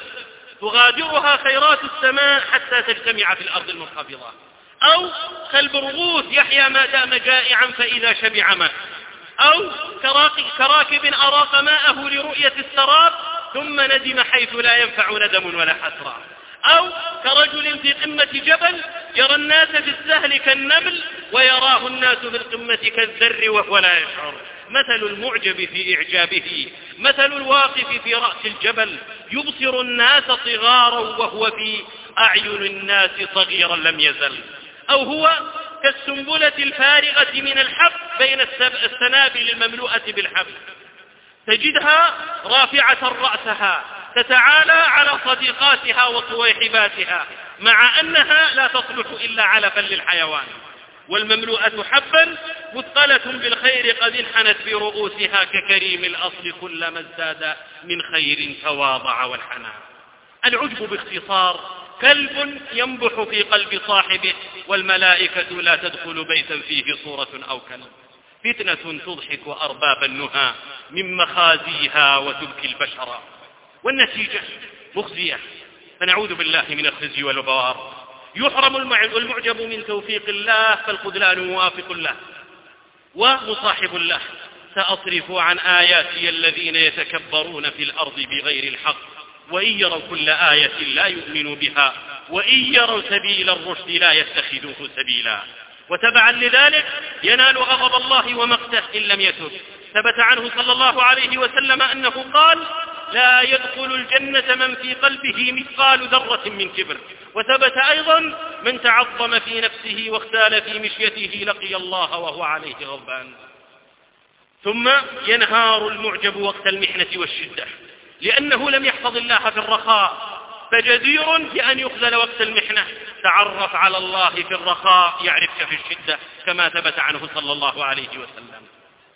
تغادرها خيرات السماء حتى تجتمع في الأرض المنخفضة، أو كالبرغوث يحيا ما دام جائعا فإذا شبع مات، أو كراكب أراق ماءه لرؤية السراب ثم ندم حيث لا ينفع ندم ولا حسرة. أو كرجل في قمة جبل يرى الناس في السهل كالنمل ويراه الناس في القمة كالذر وهو لا يشعر. مثل المعجب في إعجابه مثل الواقف في رأس الجبل، يبصر الناس صغارا وهو في أعين الناس صغيرا لم يزل. أو هو كالسنبلة الفارغة من الحب بين السنابل المملوءة بالحب، تجدها رافعة رأسها تتعالى على صديقاتها وصويحباتها مع أنها لا تصلح إلا علفا للحيوان، والمملوءة حبا مثقلة بالخير قد انحنت برؤوسها ككريم الأصل كلما ازداد من خير تواضع والحنى. العجب باختصار كلب ينبح في قلب صاحبه، والملائكة لا تدخل بيتا فيه صورة أو كلب. فتنة تضحك أرباب النهى من مخازيها وتبكي البشر، والنتيجة مخزية، فنعوذ بالله من الخزي والبوار. يحرم المعجب من توفيق الله، فالخذلان موافق له ومصاحب له. سأصرف عن آياتي الذين يتكبرون في الأرض بغير الحق، وإن يروا كل آية لا يؤمنوا بها، وإن يروا سبيل الرشد لا يتخذوه سبيلا. وتبعا لذلك ينال غضب الله ومقته إن لم يتب. ثبت عنه صلى الله عليه وسلم أنه قال: لا يدخل الجنة من في قلبه مثقال ذرة من كبر. وثبت أيضا: من تعظم في نفسه واختال في مشيته لقي الله وهو عليه غضبان. ثم ينهار المعجب وقت المحنة والشدة، لأنه لم يحفظ الله في الرخاء، فجدير بأن يخذل وقت المحنة. تعرف على الله في الرخاء يعرفك في الشدة، كما ثبت عنه صلى الله عليه وسلم.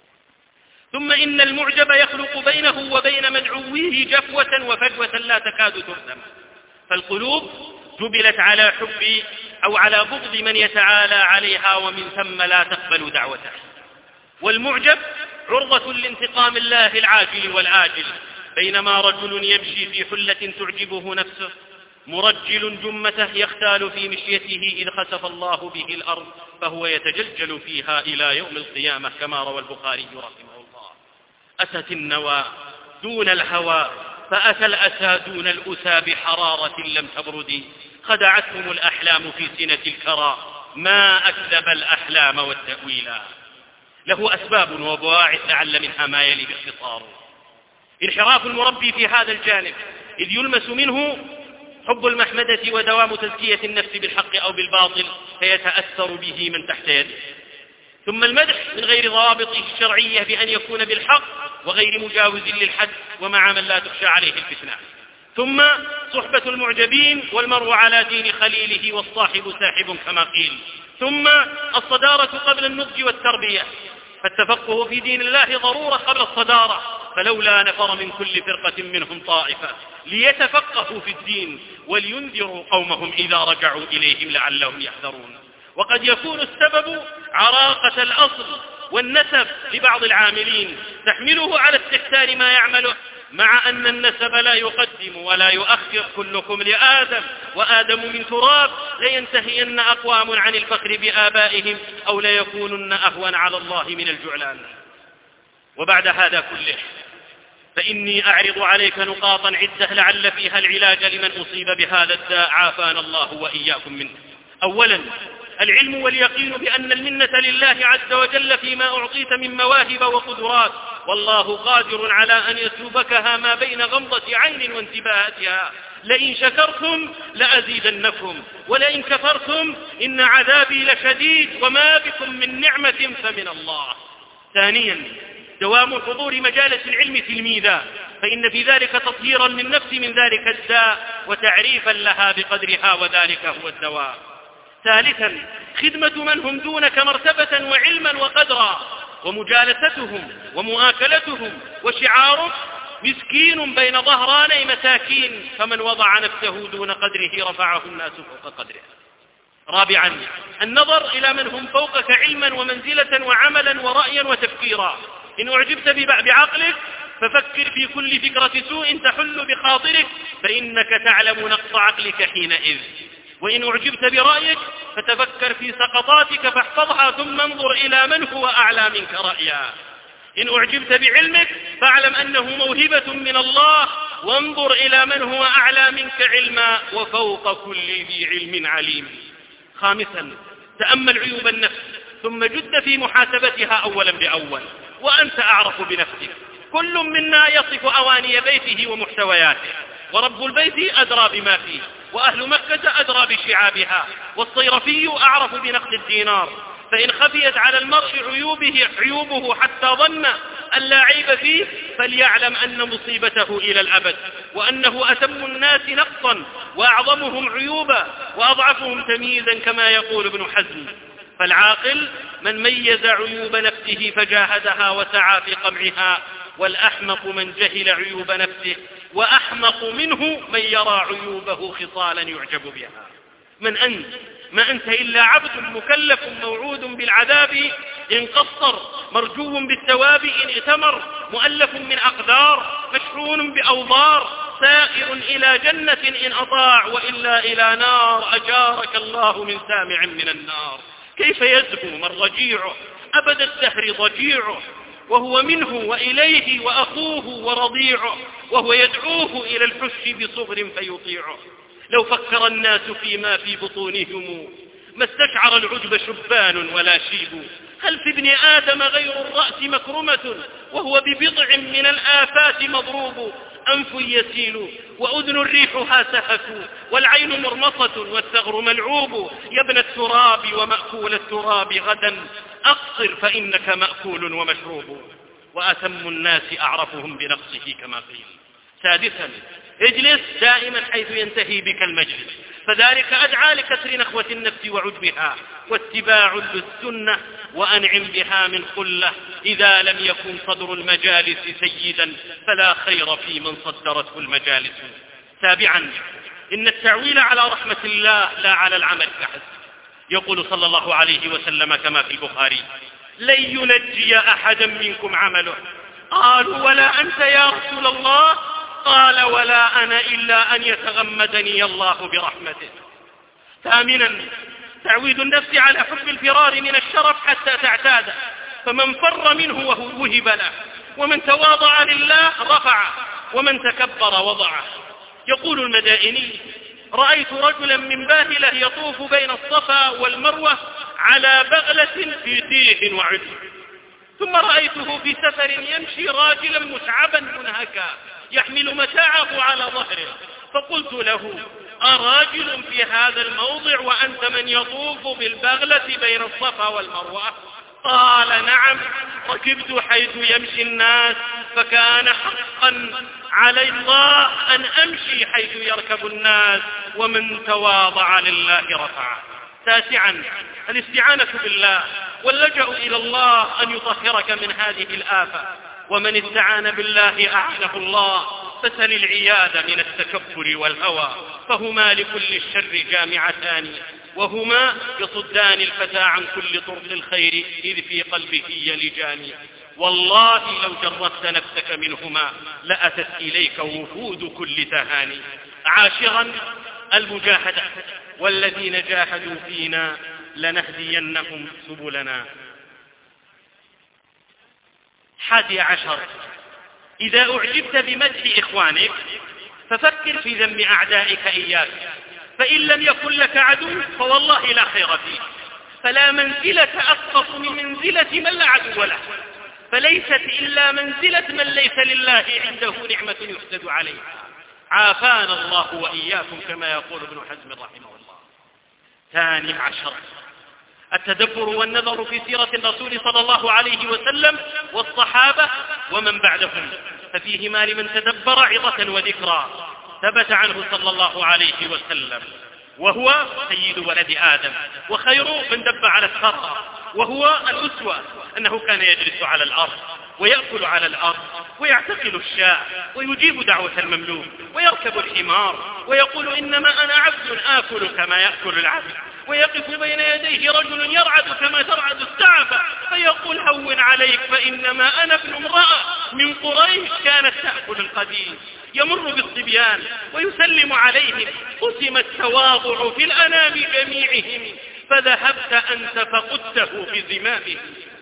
ثم إن المعجب يخلق بينه وبين مدعويه جفوة وفجوة لا تكاد تهزم، فالقلوب جبلت على حب أو على بغض من يتعالى عليها، ومن ثم لا تقبل دعوته. والمعجب عرضة لانتقام الله العاجل والآجل، بينما رجل يمشي في حلة تعجبه نفسه مرجل جمته يختال في مشيته إذ خسف الله به الأرض فهو يتجلجل فيها إلى يوم القيامة، كما روى البخاري رحمه الله. أتت النوى دون الهوى، فأتى الأسى دون الأسى بحرارة لم تبرد، خدعتهم الأحلام في سنة الكرى، ما أكذب الأحلام والتأويلا. له أسباب وبواعث لعل منها ما يلي باختصار. انحراف المربي في هذا الجانب، إذ يلمس منه حب المحمدة ودوام تزكية النفس بالحق أو بالباطل، فيتأثر به من تحت يده. ثم المدح من غير ضوابطه الشرعية بأن يكون بالحق وغير مجاوز للحد ومع من لا تخشى عليه الفتنة. ثم صحبة المعجبين، والمرء على دين خليله والصاحب ساحب كما قيل. ثم الصدارة قبل النضج والتربية، فالتفقه في دين الله ضرورة قبل الصدارة، فلولا نفر من كل فرقة منهم طائفة ليتفقهوا في الدين ولينذروا قومهم إذا رجعوا إليهم لعلهم يحذرون. وقد يكون السبب عراقة الأصل والنسب لبعض العاملين تحمله على استحسان ما يعمله، مع أن النسب لا يقدم ولا يؤخر، كلكم لآدم وآدم من تراب، لينتهين أقوام عن الفخر بآبائهم أو ليكونن أهون على الله من الجعلان. وبعد هذا كله فإني أعرض عليك نقاطا عدة لعل فيها العلاج لمن أصيب بهذا الداء، عافانا الله وإياكم منه. أولا العلم واليقين بأن المنة لله عز وجل فيما أعطيت من مواهب وقدرات، والله قادر على أن يسلبكها ما بين غمضة عين وانتباهاتها. لئن شكرتم لأزيدنكم ولئن كفرتم إن عذابي لشديد وما بكم من نعمة فمن الله. ثانيا دوام حضور مجالس العلم تلميذا، فإن في ذلك تطهيرا للنفس من ذلك الداء وتعريفا لها بقدرها، وذلك هو الدواء. ثالثا خدمة من هم دونك مرتبة وعلما وقدرا، ومجالستهم ومؤاكلتهم، وشعارك مسكين بين ظهراني مساكين، فمن وضع نفسه دون قدره رفعه الناس فوق قدره. رابعا النظر إلى من هم فوقك علما ومنزلة وعملا ورأيا وتفكيرا. إن أعجبت بعقلك ففكر في كل فكرة سوء تحل بخاطرك، فإنك تعلم نقص عقلك حينئذ. وإن أعجبت برأيك فتفكر في سقطاتك فاحفظها، ثم انظر إلى من هو أعلى منك رأيا. إن أعجبت بعلمك فاعلم أنه موهبة من الله، وانظر إلى من هو أعلى منك علما وفوق كل ذي علم عليم. خامسا، تأمل عيوب النفس ثم جد في محاسبتها أولا بأول، وأنت أعرف بنفسك. كل منا يصف أواني بيته ومحتوياته، ورب البيت أدرى بما فيه، وأهل مكة أدرى بشعابها، والصيرفي أعرف بنقد الدينار. فإن خفيت على المرء عيوبه حتى ظن أن لا عيب فيه، فليعلم أن مصيبته إلى الأبد، وأنه أتم الناس نقصا وأعظمهم عيوبا وأضعفهم تمييزا كما يقول ابن حزم. فالعاقل من ميز عيوب نفسه فجاهدها وسعى في قمعها، والأحمق من جهل عيوب نفسه، وأحمق منه من يرى عيوبه خصالا يعجب بها. من أنت؟ ما أنت إلا عبد مكلف موعود بالعذاب إن قصر، مرجو بالثواب إن ائتمر، مؤلف من أقدار، مشحون بأوضار، سائر إلى جنة إن أطاع، وإلا إلى نار أجارك الله من سامع من النار. كيف يزهو من رجيعه أبد الدهر ضجيعه، وهو منه وإليه وأخوه ورضيعه، وهو يدعوه إلى الحش بصبر فيطيعه. لو فكر الناس فيما في بطونهم ما استشعر العجب شبان ولا شيب. هل في ابن آدم غير الرأس مكرمة، وهو ببضع من الآفات مضروب. أنف يسيل وأذن ريحها سهك، والعين مرمصة والثغر ملعوب. يا ابن التراب ومأكول التراب غدا أقصر، فإنك مأكول ومشروب. وأتم الناس أعرفهم بنقصه كما قيل. سادسا، اجلس دائما حيث ينتهي بك المجلس، فذلك أدعى لكسر نخوة النفس وعجبها، واتباع للسنة، وأنعم بها من خلة. إذا لم يكن صدر المجالس سيدا فلا خير في من صدرته المجالس. سابعا، إن التعويل على رحمة الله لا على العمل فحسب. يقول صلى الله عليه وسلم كما في البخاري: لن ينجي أحدا منكم عمله. قالوا: ولا أنت يا رسول الله؟ قال: ولا أنا إلا أن يتغمدني الله برحمته. ثامنا، تعويد النفس على حب الفرار من الشرف حتى تعتاده، فمن فر منه وهب له، ومن تواضع لله رفعه، ومن تكبر وضعه. يقول المدائني: رأيت رجلا من باهلة يطوف بين الصفا والمروة على بغلة في تيه وعدل، ثم رأيته في سفر يمشي راجلا متعبا منهكا يحمل متاعه على ظهره، فقلت له: أراجل في هذا الموضع وأنت من يطوف بالبغلة بين الصفا والمروة؟ قال: نعم، ركبت حيث يمشي الناس، فكان حقا علي الله أن أمشي حيث يركب الناس، ومن تواضع لله رفعه. تاسعا، الاستعانة بالله واللجأ إلى الله أن يطهرك من هذه الآفة، ومن استعان بالله أعانه الله. فسل العياذ من التكبر والهوى، فهما لكل الشر جامعتان، وهما يصدان الفتى عن كل طرق الخير إذ في قلبه يلجان. والله لو جردت نفسك منهما لأتت إليك وفود كل تهاني. عاشرا، المجاهدة، والذين جاهدوا فينا لنهدينهم سبلنا. 11، إذا أعجبت بمدح إخوانك ففكر في ذم أعدائك إياك، فإن لم يكن لك عدو فوالله لا خير فيه، فلا منزلة أسقط من منزلة من لا عدو له، فليست إلا منزلة من ليس لله عنده نعمة يحسد عليها. عافانا الله وإياكم كما يقول ابن حزم رحمه الله. 12، التدبر والنظر في سيرة الرسول صلى الله عليه وسلم والصحابة ومن بعدهم، ففيهما لمن تدبر عظة وذكرى. ثبت عنه صلى الله عليه وسلم وهو سيد ولد آدم وخير من دب على الثرى، وهو الأسوة، أنه كان يجلس على الأرض ويأكل على الأرض ويعتقل الشاء ويجيب دعوة المملوك ويركب الحمار ويقول: إنما أنا عبد آكل كما يأكل العبد، ويقف بين يديه رجل يرعد كما ترعد الثعبة فيقول: هون عليك فإنما أنا ابن امرأة من قريش كانت تأكل القديم. يمر بالصبيان ويسلم عليهم، قسم التواضع في الأنام جميعهم، فذهبت أنت فقدته بزمامهم.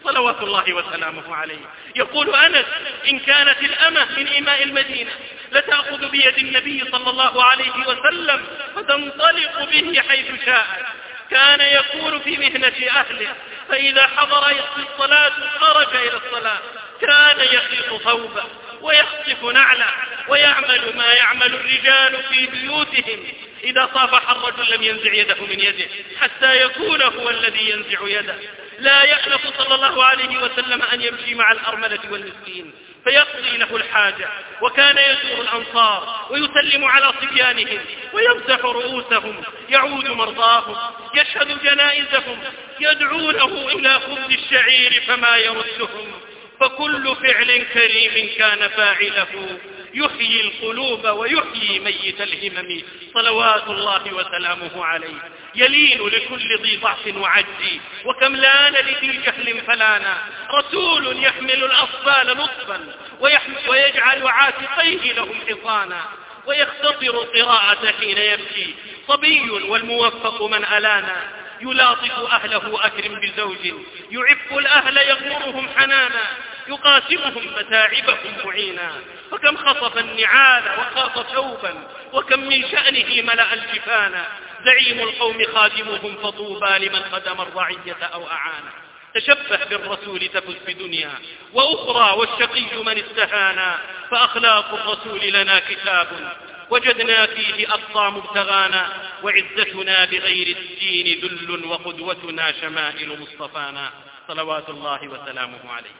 صلوات الله وسلامه عليه. يقول أنس: إن كانت الأمة من إماء المدينة لتأخذ بيد النبي صلى الله عليه وسلم فتنطلق به حيث شاءت. كان يكون في مهنة أهله، فإذا حضر الصلاة خرج إلى الصلاة. كان يخيط ثوبه ويخطف نعله ويعمل ما يعمل الرجال في بيوتهم. إذا صافح الرجل لم ينزع يده من يده حتى يكون هو الذي ينزع يده. لا يألف صلى الله عليه وسلم أن يمشي مع الأرملة والمسكين فيقضي له الحاجة. وكان يزور الأنصار ويسلم على صبيانهم ويمسح رؤوسهم، يعود مرضاهم، يشهد جنائزهم، يدعونه إلى خبز الشعير فما يردهم. فكل فعل كريم كان فاعله يحيي القلوب ويحيي ميت الهمم صلوات الله وسلامه عليه. يلين لكل ذي ضعف وعجز، وكم لان لذي جهل فلانا. رسول يحمل الأطفال نصفا ويجعل عاتقيه لهم حصانا، ويختصر القراءة حين يبكي. صبي والموفق من ألانا، يلاطف أهله أكرم بزوج، يعف الأهل يغمرهم حنانا، يقاسمهم متاعبهم معينا. فكم خطف النعال وخاط ثوبا، وكم من شأنه ملأ الجفانا. زعيم القوم خادمهم، فطوبى لمن خدم الرعية أو أعانا. تشبه بالرسول تفز بدنيا وأخرى، والشقي من استهانا. فأخلاق الرسول لنا كتاب وجدنا فيه أقصى مبتغانا، وعزتنا بغير الدين ذل، وقدوتنا شمائل مصطفانا صلوات الله وسلامه عليه.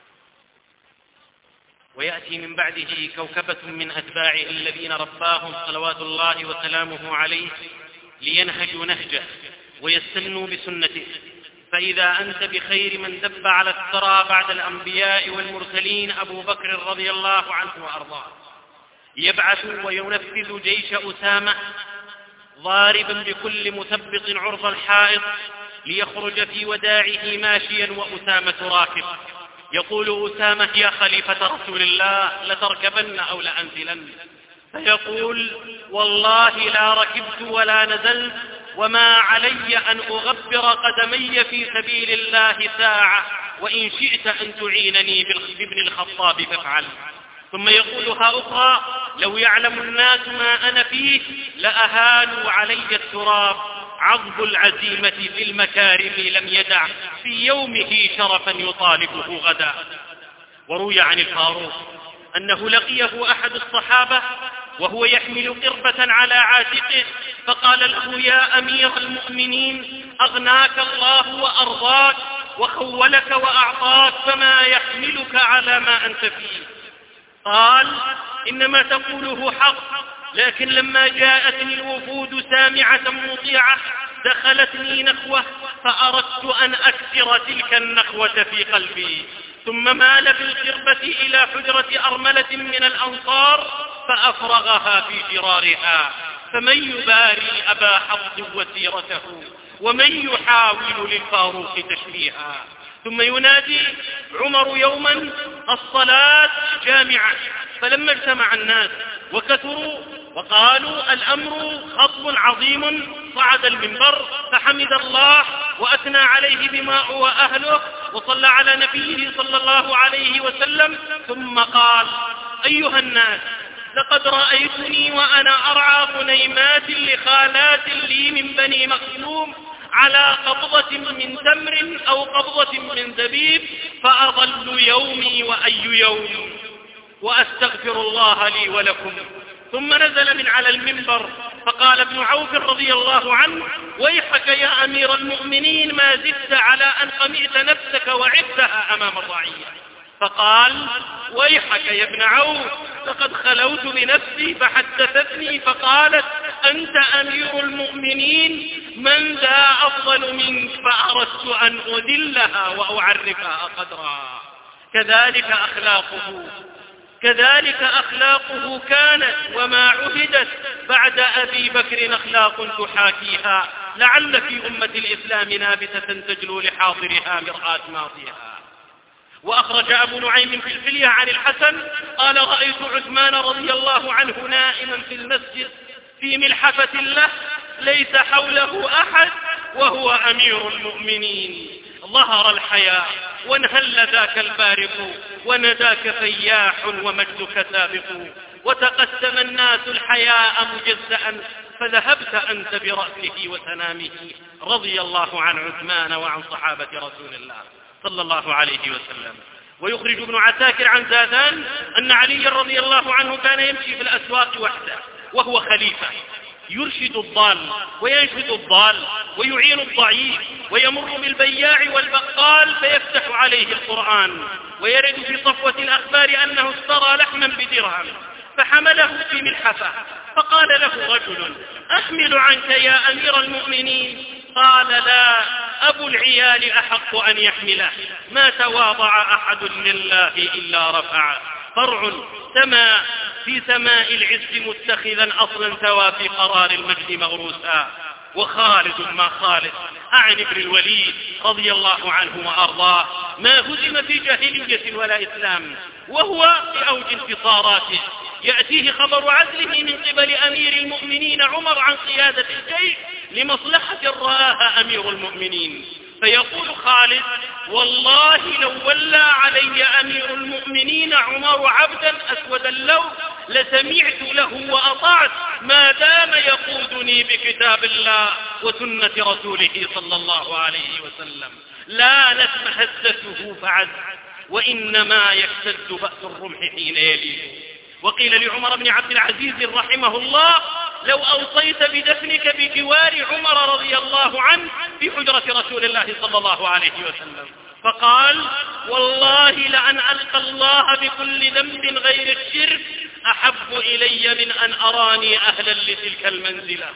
ويأتي من بعده كوكبة من أتباعه الذين رباهم صلوات الله وسلامه عليه لينهجوا نهجه ويستنوا بسنته. فإذا أنت بخير من دب على الثرى بعد الأنبياء والمرسلين أبو بكر رضي الله عنه وأرضاه، يبعث وينفذ جيش أسامة ضاربا بكل مثبط عرض الحائط ليخرج في وداعه ماشيا وأسامة راكب. يقول أسامة: يا خليفة رسول الله، لتركبن أو لأنزلن. فيقول: والله لا ركبت ولا نزلت، وما علي أن أغبر قدمي في سبيل الله ساعة، وإن شئت أن تعينني بابن الخطاب فافعل. ثم يقولها أخرى: لو يعلم الناس ما أنا فيه لأهالوا علي التراب. عضب العزيمة في المكارم لم يدع في يومه شرفا يطالبه غدا. وروي عن الفاروق أنه لقيه أحد الصحابة وهو يحمل قربة على عاتقه، فقال له: يا أمير المؤمنين، أغناك الله وأرضاك وخولك وأعطاك، فما يحملك على ما أنت فيه؟ قال: إنما تقوله حق، لكن لما جاءتني الوفود سامعة مطيعة دخلتني نخوة، فأردت أن أكسر تلك النخوة في قلبي. ثم مال بالقربة إلى حجرة أرملة من الأنصار فأفرغها في جرارها. فمن يباري أبا حفص وسيرته، ومن يحاول للفاروق تشبيها. ثم ينادي عمر يوما: الصلاة جامعة. فلما اجتمع الناس وكثروا وقالوا: الأمر خطب عظيم، صعد المنبر فحمد الله وأثنى عليه بما هو أهله وصلى على نبيه صلى الله عليه وسلم، ثم قال: أيها الناس، لقد رأيتني وأنا أرعى غنيمات لخالات لي من بني مخزوم على قبضة من تمر أو قبضة من زبيب، فأظل يومي وأي يوم، وأستغفر الله لي ولكم. ثم نزل من على المنبر فقال ابن عوف رضي الله عنه: ويحك يا أمير المؤمنين، ما زدت على أن قمئت نفسك وعبتها أمام الرعية. فقال: ويحك يا ابن عوف، لقد خلوت بنفسي فحدثتني فقالت: أنت أمير المؤمنين، من ذا أفضل منك؟ فأردت أن أذلها وأعرفها قدرها. كذلك أخلاقه كانت، وما عهدت بعد أبي بكر أخلاق تحاكيها، لعل في أمة الإسلام نابتة تجلو لحاضرها مرآة ماضيها. وأخرج أبو نعيم في الحلية عن الحسن قال: رأيت عثمان رضي الله عنه نائما في المسجد في ملحفة له ليس حوله أحد وهو أمير المؤمنين. ظهر الحياء وانهل ذاك البارق ونداك فياح ومجدك سابق وتقسم الناس الحياء مجزأ فذهبت أنت برأسه وسنامه. رضي الله عن عثمان وعن صحابة رسول الله صلى الله عليه وسلم. ويخرج ابن عساكر عن زادان أن علي رضي الله عنه كان يمشي في الأسواق وحده وهو خليفة، يرشد الضال وينشد الضال ويعين الضعيف، ويمر بالبياع والبقال فيفتح عليه القرآن، ويرد في صفوة الأخبار أنه اشترى لحما بدرهم فحمله في ملحفة، فقال له رجل: أحمل عنك يا أمير المؤمنين؟ قال: لا، أبو العيال أحق أن يحمله، ما تواضع أحد لله إلا رفعه، فرع سما في سماء العز متخذا أصلا سوى في قرار المجد مغروسا. وخالد ما خالد أعني بن الوليد رضي الله عنه وأرضاه ما هزم في جاهلية ولا إسلام، وهو في أوج انتصاراته يأتيه خبر عزله من قبل أمير المؤمنين عمر عن قيادة الجيش لمصلحة رآها أمير المؤمنين، فيقول خالد: والله لو ولى علي أمير المؤمنين عمر عبدا أسود اللون لسمعت له وأطعت ما دام يقودني بكتاب الله وسنة رسوله صلى الله عليه وسلم. لا نسم هزته فعز، وإنما يشتد بأس الرمح حين يليه. وقيل لعمر بن عبد العزيز رحمه الله: لو أوصيت بدفنك بجوار عمر رضي الله عنه في حجرة رسول الله صلى الله عليه وسلم، فقال: والله لأن ألقى الله بكل ذنب غير الشرك أحب إلي من أن أراني أهلا لتلك المنزلة.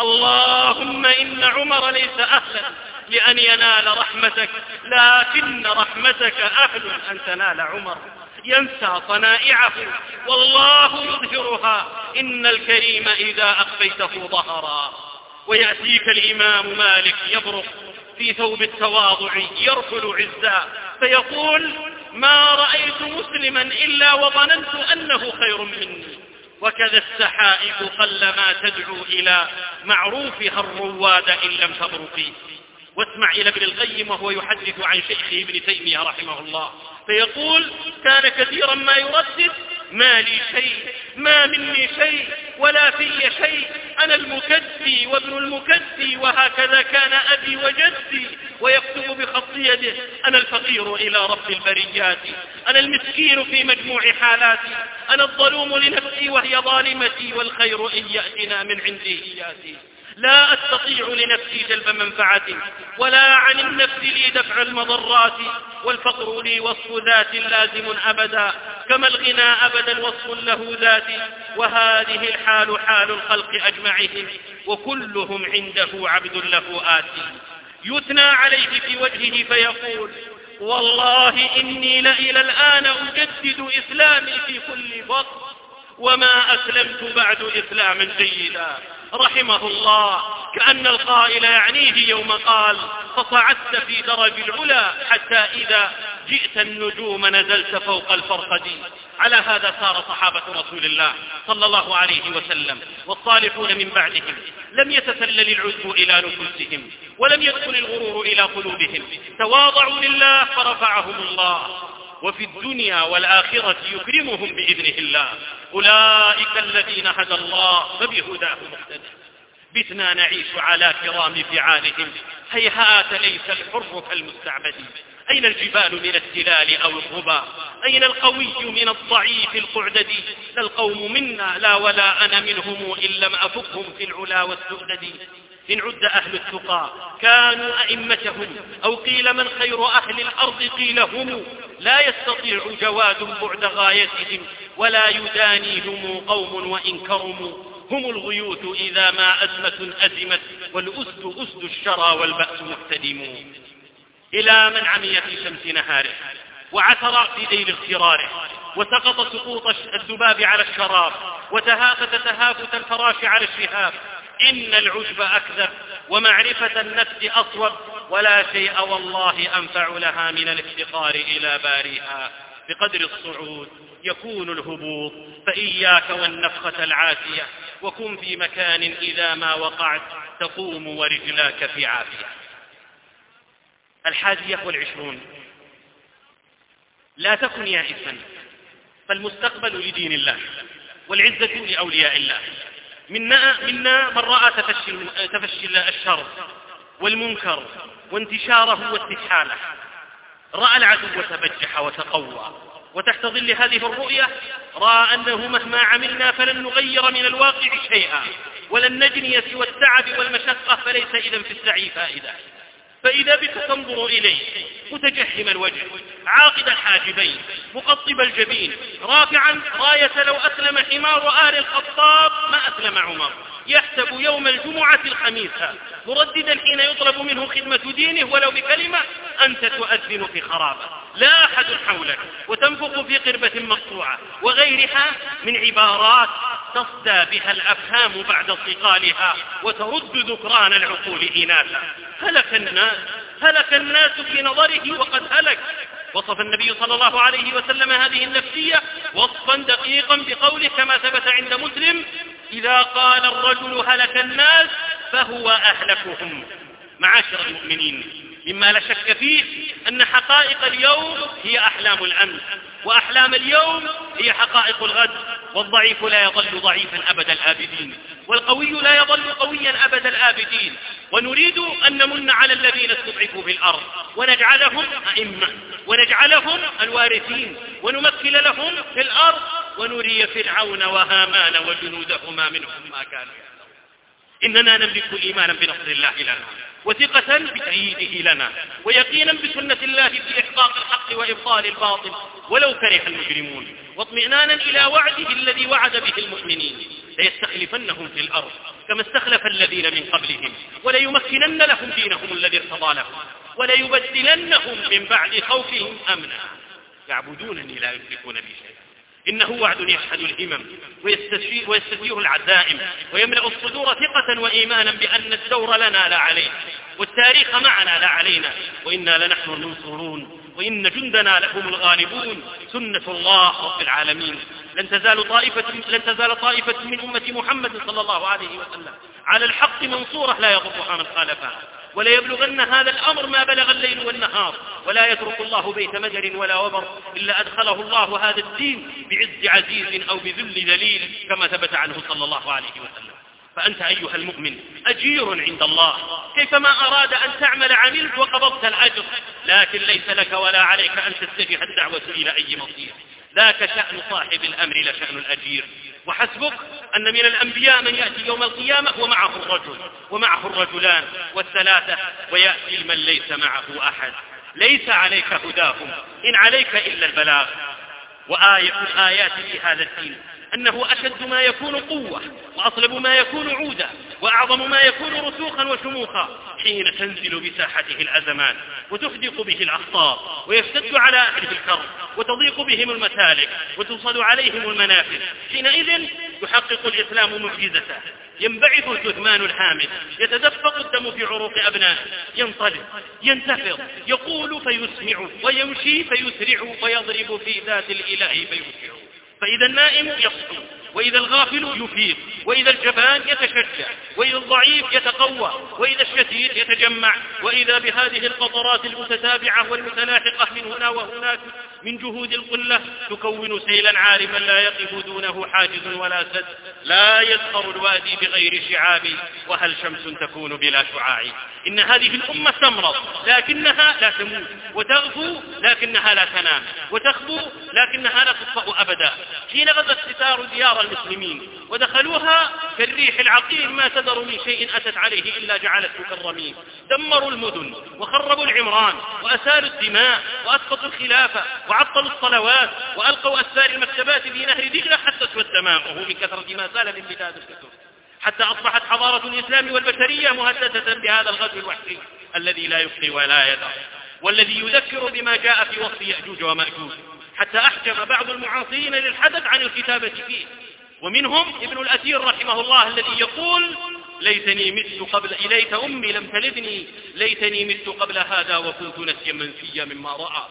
اللهم إن عمر ليس أهلا لأن ينال رحمتك، لكن رحمتك أهل أن تنال عمر. ينسى صنائعه والله يظهرها، إن الكريم إذا أخفيته ظهرا. ويأتيك الإمام مالك يبرق في ثوب التواضع يرفل عزا فيقول: ما رأيت مسلما إلا وظننت أنه خير مني. وكذا السحائب قلما تدعو إلى معروفها الرواد إن لم تبرقي. واسمع إلى ابن القيم وهو يحدث عن شيخه ابن تيمية رحمه الله فيقول: كان كثيرا ما يردد: ما لي شيء، ما مني شيء، ولا في شيء، أنا المكدي وابن المكدي، وهكذا كان أبي وجدي. ويكتب بخط يده: أنا الفقير إلى رب البريات، أنا المسكين في مجموع حالاتي، أنا الظلوم لنفسي وهي ظالمتي، والخير إن يأتنا من عنده يأتي. لا أستطيع لنفسي جلب منفعة ولا عن النفس لي دفع المضرات، والفقر لي وصف ذات لازم أبدا، كما الغنى أبدا وصف له ذات. وهذه الحال حال الخلق أجمعهم، وكلهم عنده عبد له آتي. يثنى عليه في وجهه فيقول: والله إني لإلى الآن أجدد إسلامي في كل وقت، وما أسلمت بعد إسلاما جيدا. رحمه الله، كأن القائل يعنيه يوم قال: فصعدت في درج العلا حتى إذا جئت النجوم نزلت فوق الفرقد. على هذا سار صحابة رسول الله صلى الله عليه وسلم والصالحون من بعدهم، لم يتسلل العجب إلى نفوسهم ولم يدخل الغرور إلى قلوبهم، تواضعوا لله فرفعهم الله، وفي الدنيا والآخرة يكرمهم بإذنه الله. أولئك الذين هدى الله فبهداه مقتدى. بتنا نعيش على كرام فعالهم، هيهات ليس الحر كالمستعبد. أين الجبال من التلال أو الربا؟ أين القوي من الضعيف القعدد؟ لا القوم منا لا ولا أنا منهم إن لم أفقهم في العلا والسؤدد. إن عد أهل التقى كانوا أئمتهم، أو قيل من خير أهل الأرض قيل هم. لا يستطيع جواد بعد غايتهم، ولا يدانيهم قوم وإن كرموا. هم الغيوث إذا ما أزمة أزمت، والأسد أسد الشرى والبأس محتدم. إلى من عمي في شمس نهاره وعثر في ذيل اغتراره، وسقط سقوط الذباب على الشراب، وتهافت تهافت الفراش على الشهاب. إن العجب أكذب ومعرفة النفس أصوب، ولا شيء والله أنفع لها من الافتقار إلى باريها. بقدر الصعود يكون الهبوط، فإياك والنفخة العاتية، وكن في مكان إذا ما وقعت تقوم ورجلاك في عافية. 21 لا تكن يائسا، فالمستقبل لدين الله والعزة لأولياء الله. منا من رأى تفشي الشر والمنكر وانتشاره واستفحاله، رأى العدو وتبجح وتقوى، وتحت ظل هذه الرؤية رأى أنه مهما عملنا فلن نغير من الواقع شيئا، ولن نجني سوى التعب والمشقة، فليس إذن في السعي فائدة. فإذا بك تنظر إليه متجهم الوجه، عاقد الحاجبين، مقطب الجبين، رافعا راية لو أسلم حمار آل الخطاب ما أسلم عمر، يحسب يوم الجمعة الخميس، مرددا حين يطلب منه خدمة دينه ولو بكلمة: أنت تؤذن في خرابة، لا أحد حولك، وتنفق في قربة مقطوعة، وغيرها من عبارات تصدى بها الأفهام بعد صقالها، وترد ذكران العقول إناثا. هلك الناس في نظره وقد هلك. وصف النبي صلى الله عليه وسلم هذه النفسية وصفا دقيقا بقوله كما ثبت عند مسلم: إذا قال الرجل هلك الناس فهو أهلكهم. معاشر المؤمنين، مما لا شك فيه أن حقائق اليوم هي أحلام الأمس، وأحلام اليوم هي حقائق الغد، والضعيف لا يظل ضعيفا أبد الآبدين، والقوي لا يظل قويا أبد الآبدين. ونريد أن نمن على الذين استضعفوا في الأرض ونجعلهم أئمة، ونجعلهم الوارثين، ونمثل لهم في الأرض، ونري فرعون وهامان وجنودهما منهم ما كانوا. إننا نملك إيمانا بنصر الله لنا، وثقة بتأييده لنا، ويقينا بسنة الله في إحقاق الحق وإبطال الباطل ولو كره المجرمون، واطمئنانا إلى وعده الذي وعد به المؤمنين: ليستخلفنهم في الأرض كما استخلف الذين من قبلهم، وليمكنن لهم دينهم الذي ارتضى لهم، وليبدلنهم من بعد خوفهم أمنا يعبدونني لا يشركون بي شيئا. إنه وعد يشهد الهمم ويستثير العزائم، ويملأ الصدور ثقة وإيمانا بأن الدور لنا لا علينا، والتاريخ معنا لا علينا، وإنا لنحن المنصورون، وإن جندنا لهم الغالبون. سنة الله رب العالمين. لن تزال طائفة من أمة محمد صلى الله عليه وسلم على الحق منصورة لا يضرها من خالفها، ولا يبلغن هذا الأمر ما بلغ الليل والنهار، ولا يترك الله بيت مدر ولا وبر إلا أدخله الله هذا الدين بعز عزيز أو بذل ذليل كما ثبت عنه صلى الله عليه وسلم. فأنت أيها المؤمن أجير عند الله، كيفما أراد أن تعمل عملت وقبضت الأجر، لكن ليس لك ولا عليك أن تتجه الدعوة إلى أي مصير. ذاك شأن صاحب الأمر لشأن الأجير. وحسبك أن من الأنبياء من يأتي يوم القيامة ومعه الرجل ومعه الرجلان والثلاثة، ويأتي من ليس معه أحد. ليس عليك هداهم، إن عليك إلا البلاغ. وآية الآيات في هذا الدين أنه أشد ما يكون قوة، وأصلب ما يكون عودا، وأعظم ما يكون رسوخا وشموخا حين تنزل بساحته الأزمان وتحدق به الأخطار، ويشتد على أهله الكرب، وتضيق بهم المسالك، وتصد عليهم المنافذ. حينئذ يحقق الإسلام معجزته، ينبعث الجثمان الحامل، يتدفق الدم في عروق أبنائه، ينطلق، ينتفض، يقول فيسمع، ويمشي فيسرع، ويضرب في ذات الإله فيسرع. فإذا النائم يصحو، وإذا الغافل يفيق، وإذا الجبان يتشجع، وإذا الضعيف يتقوى، وإذا الشتيت يتجمع، وإذا بهذه القطرات المتتابعة والمتلاحقة من هنا وهناك من جهود القلة تكون سيلا عارما لا يقف دونه حاجز ولا سد، لا يزخر الوادي بغير شعاب، وهل شمس تكون بلا شعاع. إن هذه الأمة تمرض لكنها لا تموت، وتغفو لكنها لا تنام، وتخبو لكنها لا تطفأ أبدا. حين غزت ستار ديار المسلمين ودخلوها كالريح العقيم ما تذر من شيء أتت عليه إلا جعلته كالرميم. دمروا المدن وخربوا العمران وأسالوا الدماء وأسقطوا الخلافة وعطلوا الصلوات وألقوا أسفار المكتبات في نهر دجلة حتى اسود دماؤه من كثرة ما سال من بلاد الكفر، حتى أصبحت حضارة الإسلام والبشرية مهددة بهذا الغزو الوحشي الذي لا يفقي ولا يدع، والذي يذكر بما جاء في وصف يأجوج ومأجوج، حتى أحجم بعض المعاصرين للحدث عن الكتابة فيه. ومنهم ابن الأثير رحمه الله الذي يقول: ليتني مت قبل إليت أمي لم تلدني، ليتني مت قبل هذا وكنت نسيا منسيا مما رأى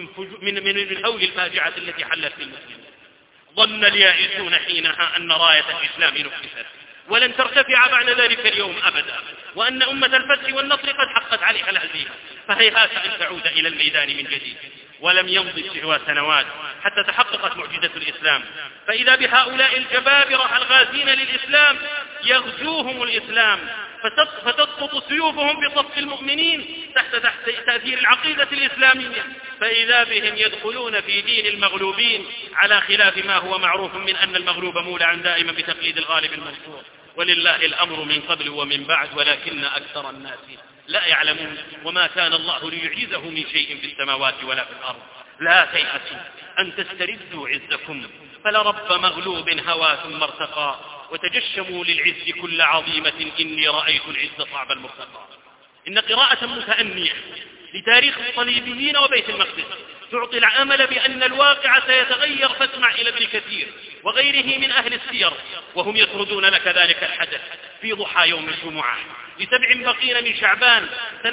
من الهول الفاجعة التي حلت بالمسلمين. ظن اليائسون حينها أن راية الإسلام نكست ولن ترتفع بعد ذلك اليوم أبدا، وأن أمة الفتح والنصر قد حقت عليها الهزيمة، فهيهات أن تعود إلى الميدان من جديد. ولم يمض سوى سنوات حتى تحققت معجزة الإسلام، فإذا بهؤلاء الجبابرة الغازين للإسلام يغزوهم الإسلام، فتسقط سيوفهم بصف المؤمنين تحت تأثير العقيدة الإسلامية، فإذا بهم يدخلون في دين المغلوبين، على خلاف ما هو معروف من أن المغلوب مولعا دائما بتقليد الغالب المنصور. ولله الأمر من قبل ومن بعد، ولكن أكثر الناس لا يعلمون. وما كان الله ليعجزه من شيء في السماوات ولا في الأرض. لا تيأسوا أن تستردوا عزكم، فلرب مغلوب هوى ثم ارتقى، وتجشموا للعز كل عظيمة، إني رأيت العز صعب المرتقى. إن قراءة متأنية لتاريخ الصليبيين وبيت المقدس تعطي العمل بأن الواقع سيتغير، فاسمع إلى ابن كثير وغيره من أهل السير وهم يسردون لك ذلك الحدث في ضحى يوم الجمعة ل7 بقين من شعبان سنة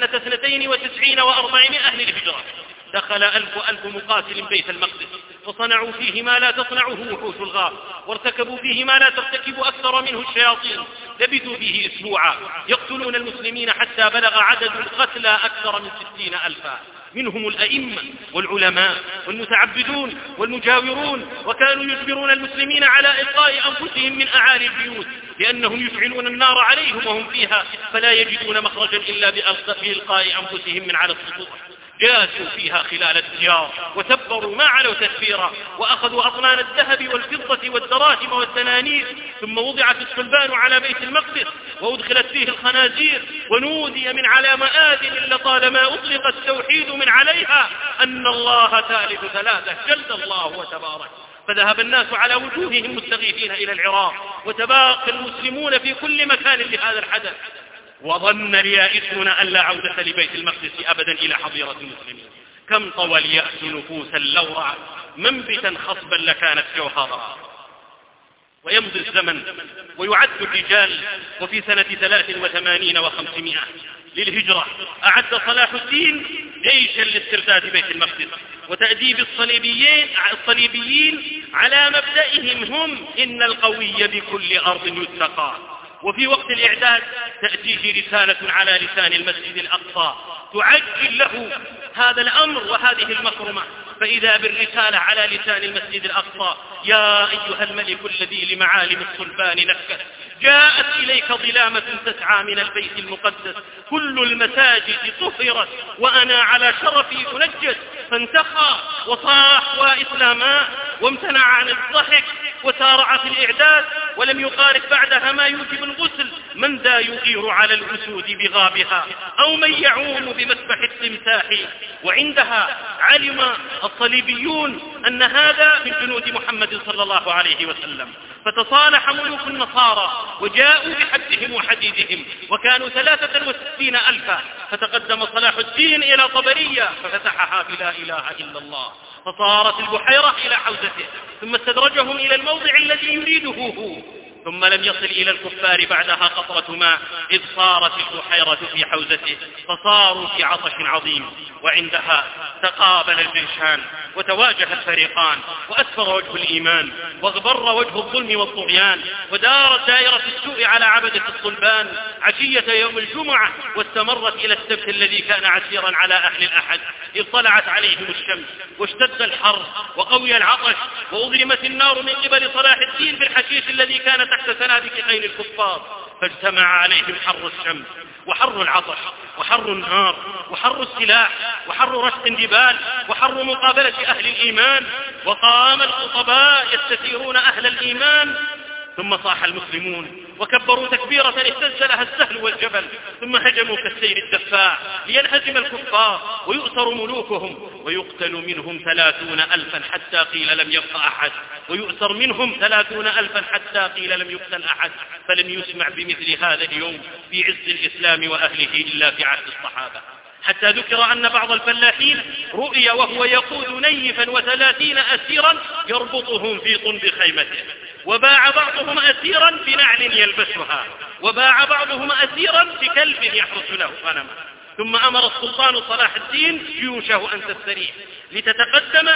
92 و400 للهجرة. دخل 1000 مقاتل بيت المقدس، وصنعوا فيه ما لا تصنعه وحوش الغار، وارتكبوا فيه ما لا ترتكب أكثر منه الشياطين. لبثوا فيه أسبوعا يقتلون المسلمين حتى بلغ عدد القتلى أكثر من 60,000، منهم الأئمة والعلماء والمتعبدون والمجاورون، وكانوا يجبرون المسلمين على إلقاء أنفسهم من أعالي البيوت، لأنهم يشعلون النار عليهم وهم فيها، فلا يجدون مخرجا إلا بإلقاء أنفسهم من على السطوح. جاسوا فيها خلال الديار وتبروا ما علوا تدبيرا، وأخذوا أطنان الذهب والفضة والدراهم والدنانير، ثم وضعت الصلبان على بيت المقدس وأدخلت فيه الخنازير، ونودي من على مآذن لطالما أطلق التوحيد من عليها أن الله ثالث ثلاثة جل الله وتبارك. فذهب الناس على وجوههم مستغيثين إلى العراق، وتباقى المسلمون في كل مكان لهذا الحدث. وظن اليائسون أن لا عودة لبيت المقدس أبدا إلى حظيرة المسلمين. كم طوى اليأس نفوسا لو رأت منبتا خصبا لكانت جوهرا. ويمضي الزمن ويعد الرجال، وفي سنة 83 و500 للهجرة أعد صلاح الدين جيشا لاسترداد بيت المقدس وتأديب الصليبيين على مبدئهم هم إن القوي بكل أرض يتقى. وفي وقت الإعداد تأتيه رسالة على لسان المسجد الأقصى تعجل له هذا الأمر وهذه المكرمة، فإذا بالرسالة على لسان المسجد الأقصى: يا أيها الملك الذي لمعالم الصلبان نكت، جاءت إليك ظلامة تسعى من البيت المقدس، كل المساجد طهرت وأنا على شرفي أنجد. فانتقى وصاح وإسلاما وامتنع عن الضحك وسارع في الإعداد، ولم يقارب بعدها ما يوجب الغسل من ذا يغير على الأسود بغابها أو من يعوم بمسبح التمساح. وعندها علم الصليبيون أن هذا من جنود محمد صلى الله عليه وسلم، فتصالح ملوك النصارى وجاءوا بحدهم وحديدهم، وكانوا 63,000. فتقدم صلاح الدين إلى طبرية ففتحها بلا إله إلا الله، فصارت البحيرة إلى حوزته، ثم استدرجهم إلى الموضع الذي يريده هو، ثم لم يصل إلى الكفار بعدها قطرة ماء إذ صارت البحيرة في حوزته، فصاروا في عطش عظيم. وعندها تقابل الجيشان وتواجه الفريقان، وأسفر وجه الإيمان واغبر وجه الظلم والطغيان، ودارت دائرة السوء على عبدة الصلبان عشية يوم الجمعة، واستمرت إلى السبت الذي كان عسيرا على أهل الأحد، إذ طلعت عليهم الشمس واشتد الحر وقوي العطش، وأظلمت النار من قبل صلاح الدين بالحشيش الذي كان تحت سنابك خيل الكفار، فاجتمع عليهم حر الشمس وحر العطش وحر النار وحر السلاح وحر رشق الجبال وحر مقابلة أهل الإيمان، وقام الخطباء يستثيرون أهل الإيمان. ثم صاح المسلمون وكبروا تكبيرة اهتز لها السهل والجبل، ثم هجموا كالسيل الدفاع لينهزم الكفار ويؤسر ملوكهم، ويقتل منهم 30,000 حتى قيل لم يبق أحد، ويؤسر منهم 30,000 حتى قيل لم يقتل أحد. فلم يسمع بمثل هذا اليوم في عز الإسلام وأهله إلا في عهد الصحابة، حتى ذكر أن بعض الفلاحين رؤي وهو يقود نيفا 30 أسيرا يربطهم في طنب خيمته، وباع بعضهم أسيرا بنعل يلبسها، وباع بعضهم أسيرا بكلب يحرس له غنما. ثم أمر السلطان صلاح الدين جيوشه أن تستريح لتتقدم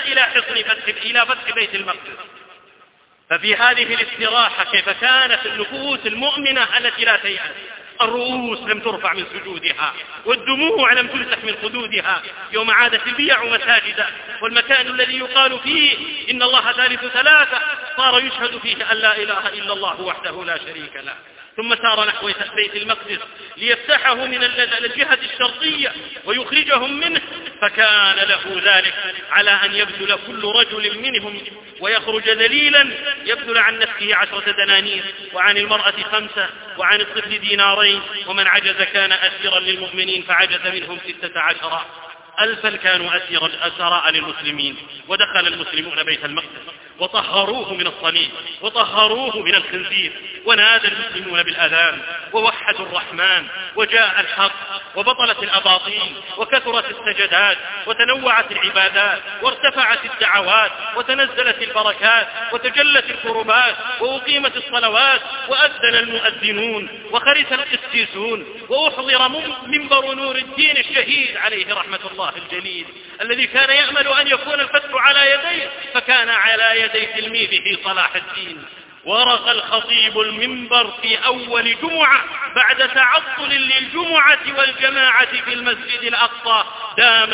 إلى فتح بيت المقدس. ففي هذه الاستراحة كيف كانت النفوس المؤمنة التي لا تيأس، الرؤوس لم ترفع من سجودها، والدموع لم تمسح من خدودها يوم عادت البيع مساجدا، والمكان الذي يقال فيه إن الله ثالث ثلاثة صار يشهد فيه أن لا إله إلا الله وحده لا شريك له. ثم سار نحو بيت المقدس ليفتحه من الجهة الشرقية ويخرجهم منه، فكان له ذلك على أن يبذل كل رجل منهم ويخرج ذليلا، يبذل عن نفسه 10 دنانير، وعن المرأة 5، وعن الطفل دينارين، ومن عجز كان أسيرا للمؤمنين فعجز منهم 16,000 كانوا أسراء للمسلمين. ودخل المسلمون بيت المقدس وطهروه من الصليب وطهروه من الخنزير، ونادى المسلمون بالأذان ووحدوا الرحمن، وجاء الحق وبطلت الأباطيل، وكثرت السجدات وتنوعت العبادات وارتفعت الدعوات وتنزلت البركات وتجلت القربات وأقيمت الصلوات وأذن المؤذنون وخرس القسيسون، وأحضر منبر نور الدين الشهيد عليه رحمة الله الجليل، الذي كان يأمل أن يكون الفتح على يديه، فكان على يدي تلميذه صلاح الدين. ورق الخطيب المنبر في أول جمعة بعد تعطل للجمعة والجماعة في المسجد الأقصى دام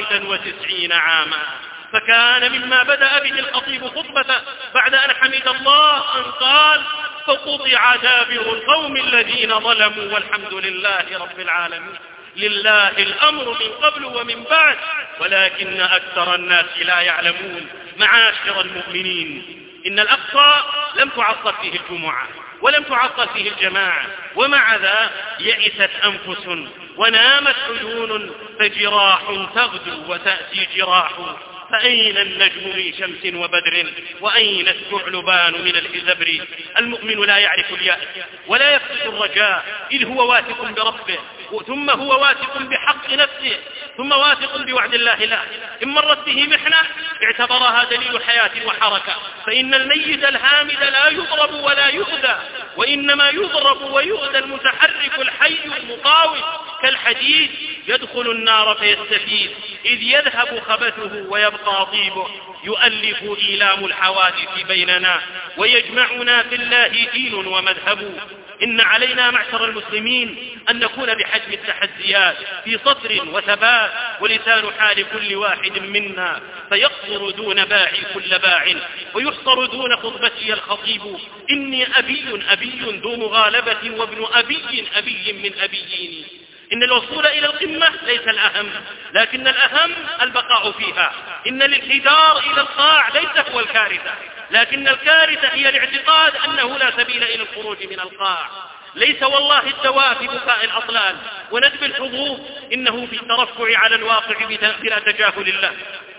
91 عاما، فكان مما بدأ به الخطيب خطبة بعد أن حمد الله أن قال: فقطع دابر القوم الذين ظلموا والحمد لله رب العالمين، لله الأمر من قبل ومن بعد ولكن أكثر الناس لا يعلمون. معاشر المؤمنين، إن الأقصى لم تعطل فيه الجمعة ولم تعطل فيه الجماعة، ومع ذا يئست أنفس ونامت عيون، فجراح تغدو وتأتي جراح، فأين النجم من شمس وبدر وأين الثعلبان من الحزبر. المؤمن لا يعرف اليأس ولا يفقد الرجاء، إذ هو واثق بربه، ثم هو واثق بحق نفسه، ثم واثق بوعد الله له. إن مرت به محنة اعتبرها دليل حياة وحركة، فإن الميت الهامد لا يضرب ولا يؤذى، وإنما يضرب ويؤذى المتحرك الحي المقاوم كالحديد يدخل النار فيستفيد، إذ يذهب خبثه ويبقى طيبه. يؤلف إيلام الحوادث بيننا ويجمعنا في الله دين ومذهب. إن علينا معشر المسلمين أن نكون بحجم التحديات في صبر وثبات، ولسان حال كل واحد منا فيقصر دون باعي كل باع، ويحصر دون خطبتي الخطيب. إني أبي ذو مغالبة، وابن أبي من أبيين. إن الوصول إلى القمة ليس الأهم، لكن الأهم البقاء فيها. إن الانحدار إلى القاع ليس هو الكارثة، لكن الكارثة هي الاعتقاد أنه لا سبيل إلى الخروج من القاع. ليس والله الدواء في بكاء الأطلال وندب الحظوظ، إنه في الترفع على الواقع بلا تجاهل الله،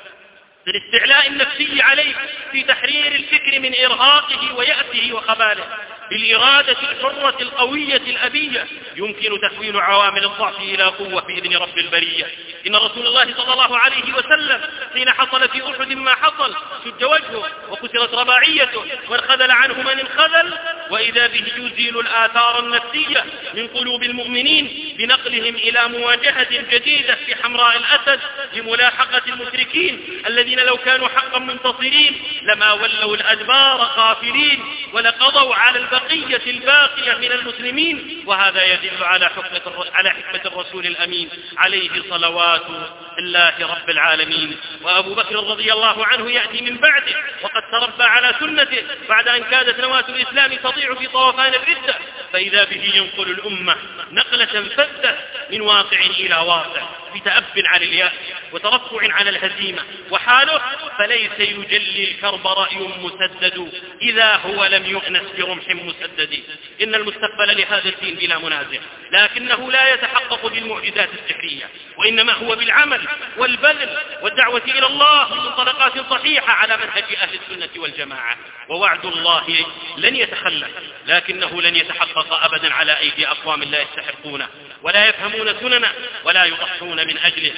في الاستعلاء النفسي عليه، في تحرير الفكر من إرهاقه ويأسه وخباله، بالإرادة الحرة القوية الأبية يمكن تحويل عوامل الضعف إلى قوة بإذن رب البرية. إن رسول الله صلى الله عليه وسلم حين حصل في أحد ما حصل شج وجهه وكسرت رباعيته وانخذل عنه من انخذل، وإذا به يزيل الآثار النفسية من قلوب المؤمنين بنقلهم إلى مواجهة جديدة في حمراء الأسد لملاحقة المشركين الذين لو كانوا حقا منتصرين لما ولوا الأدبار قافلين ولقضوا على البقية الباقية من المسلمين. وهذا يدل على حكمة الرسول الأمين عليه صلوات الله رب العالمين. وأبو بكر رضي الله عنه يأتي من بعده وقد تربى على سنته بعد أن كادت نواة الإسلام تضيع في طوفان الردة، فإذا به ينقل الأمة نقلة فذة من واقع إلى واقع بتأب على اليأس وترفع على الهزيمة، وحاله فليس يجلي الكرب رأي مسدد إذا هو لم يؤنس برمح مسدد. إن المستقبل لهذا الدين بلا منازع، لكنه لا يتحقق بالمعجزات السحرية، وإنما هو بالعمل والبذل والدعوة إلى الله بمنطلقات صحيحة على منهج أهل السنة والجماعة. ووعد الله لن يتخلف، لكنه لن يتحقق أبدا على أيدي أقوام لا يستحقونه ولا يفهمون سننه ولا يضحون من أجله.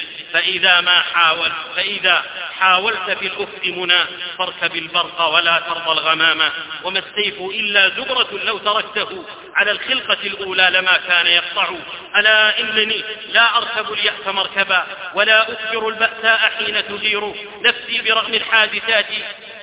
فإذا حاولت في الأفق منى فاركب البرق ولا ترضى الغمامة، وما السيف إلا زبرة لو تركته على الخلقة الأولى لما كان يقطع. ألا إنني لا أركب اليأس مركبا ولا أكبر البأساء حين تدير نفسي برغم الحادثات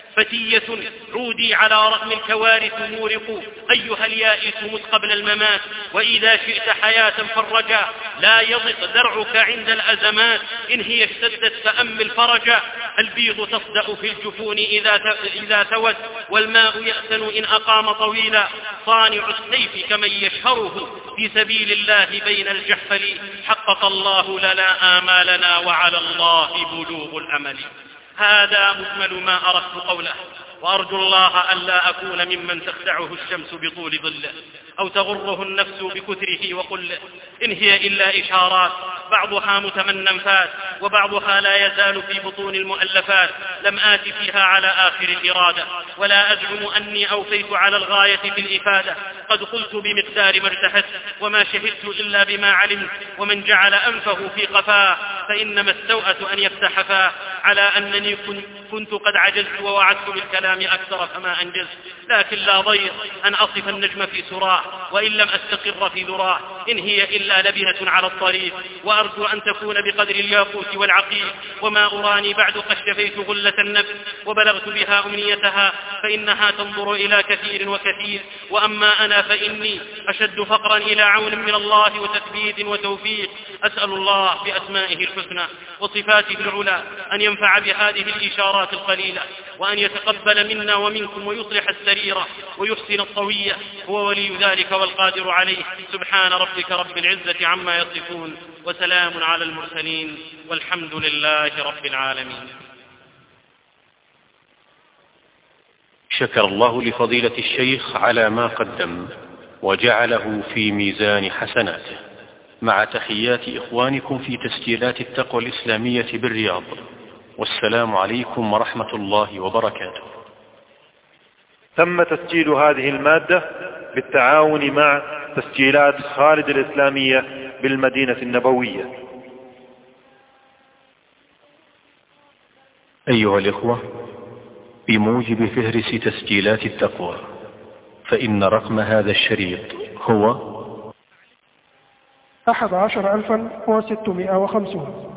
فتية عودي على رغم الكوارث مورق، أيها اليائس مت قبل الممات، وإذا شئت حياة فرجا، لا يضق ذرعك عند الأزمات، إن هي اشتدت فأمل فرجا، البيض تصدأ في الجفون إذا ثوت، والماء يأسن إن أقام طويلا، صانع السيف كمن يشهره في سبيل الله بين الجحفل، حقق الله لنا آمالنا وعلى الله بلوغ الأمل. هذا مجمل ما أردت قوله، وأرجو الله ألا أكون ممن تخدعه الشمس بطول ظله، أو تغره النفس بكثره وقله، إن هي إلا إشارات بعضها متمنى فات، وبعضها لا يزال في بطون المؤلفات، لم آت فيها على آخر الإرادة، ولا أزعم أني أوفيت على الغاية في الإفادة، قد قلت بمقدار ما ارتحت، وما شهدت إلا بما علمت، ومن جعل أنفه في قفاه فإنما استوأت أن يفتح فاه، على أنني كنت قد عجزت ووعدت بالكلام أكثر فما أنجزت، لكن لا ضير أن أصف النجم في سراه، وإن لم أستقر في ذراه، إن هي إلا لبنة على الطريق، وأرجو أن تكون بقدر الياقوت والعقيق، وما أراني بعد قد شفيت غلة النفس وبلغت بها أمنيتها، فإنها تنظر إلى كثير وكثير، وأما أنا فإني أشد فقرا إلى عون من الله وتثبيت وتوفيق. أسأل الله بأسمائه الحسنى وصفاته العلى أن ينفع بهذه الإشارات القليلة، وأن يتقبل منا ومنكم ويصلح السريرة ويحسن الطوية، هو ولي ذلك والقادر عليه. سبحان ربك رب العزة عما يصفون، وسلام على المرسلين، والحمد لله رب العالمين. شكر الله لفضيلة الشيخ على ما قدم وجعله في ميزان حسناته، مع تحيات إخوانكم في تسجيلات التقوى الإسلامية بالرياض، والسلام عليكم ورحمة الله وبركاته. تم تسجيل هذه المادة بالتعاون مع تسجيلات خالد الإسلامية بالمدينة النبوية. أيها الإخوة، بموجب فهرس تسجيلات التقوى، فإن رقم هذا الشريط هو 11,650.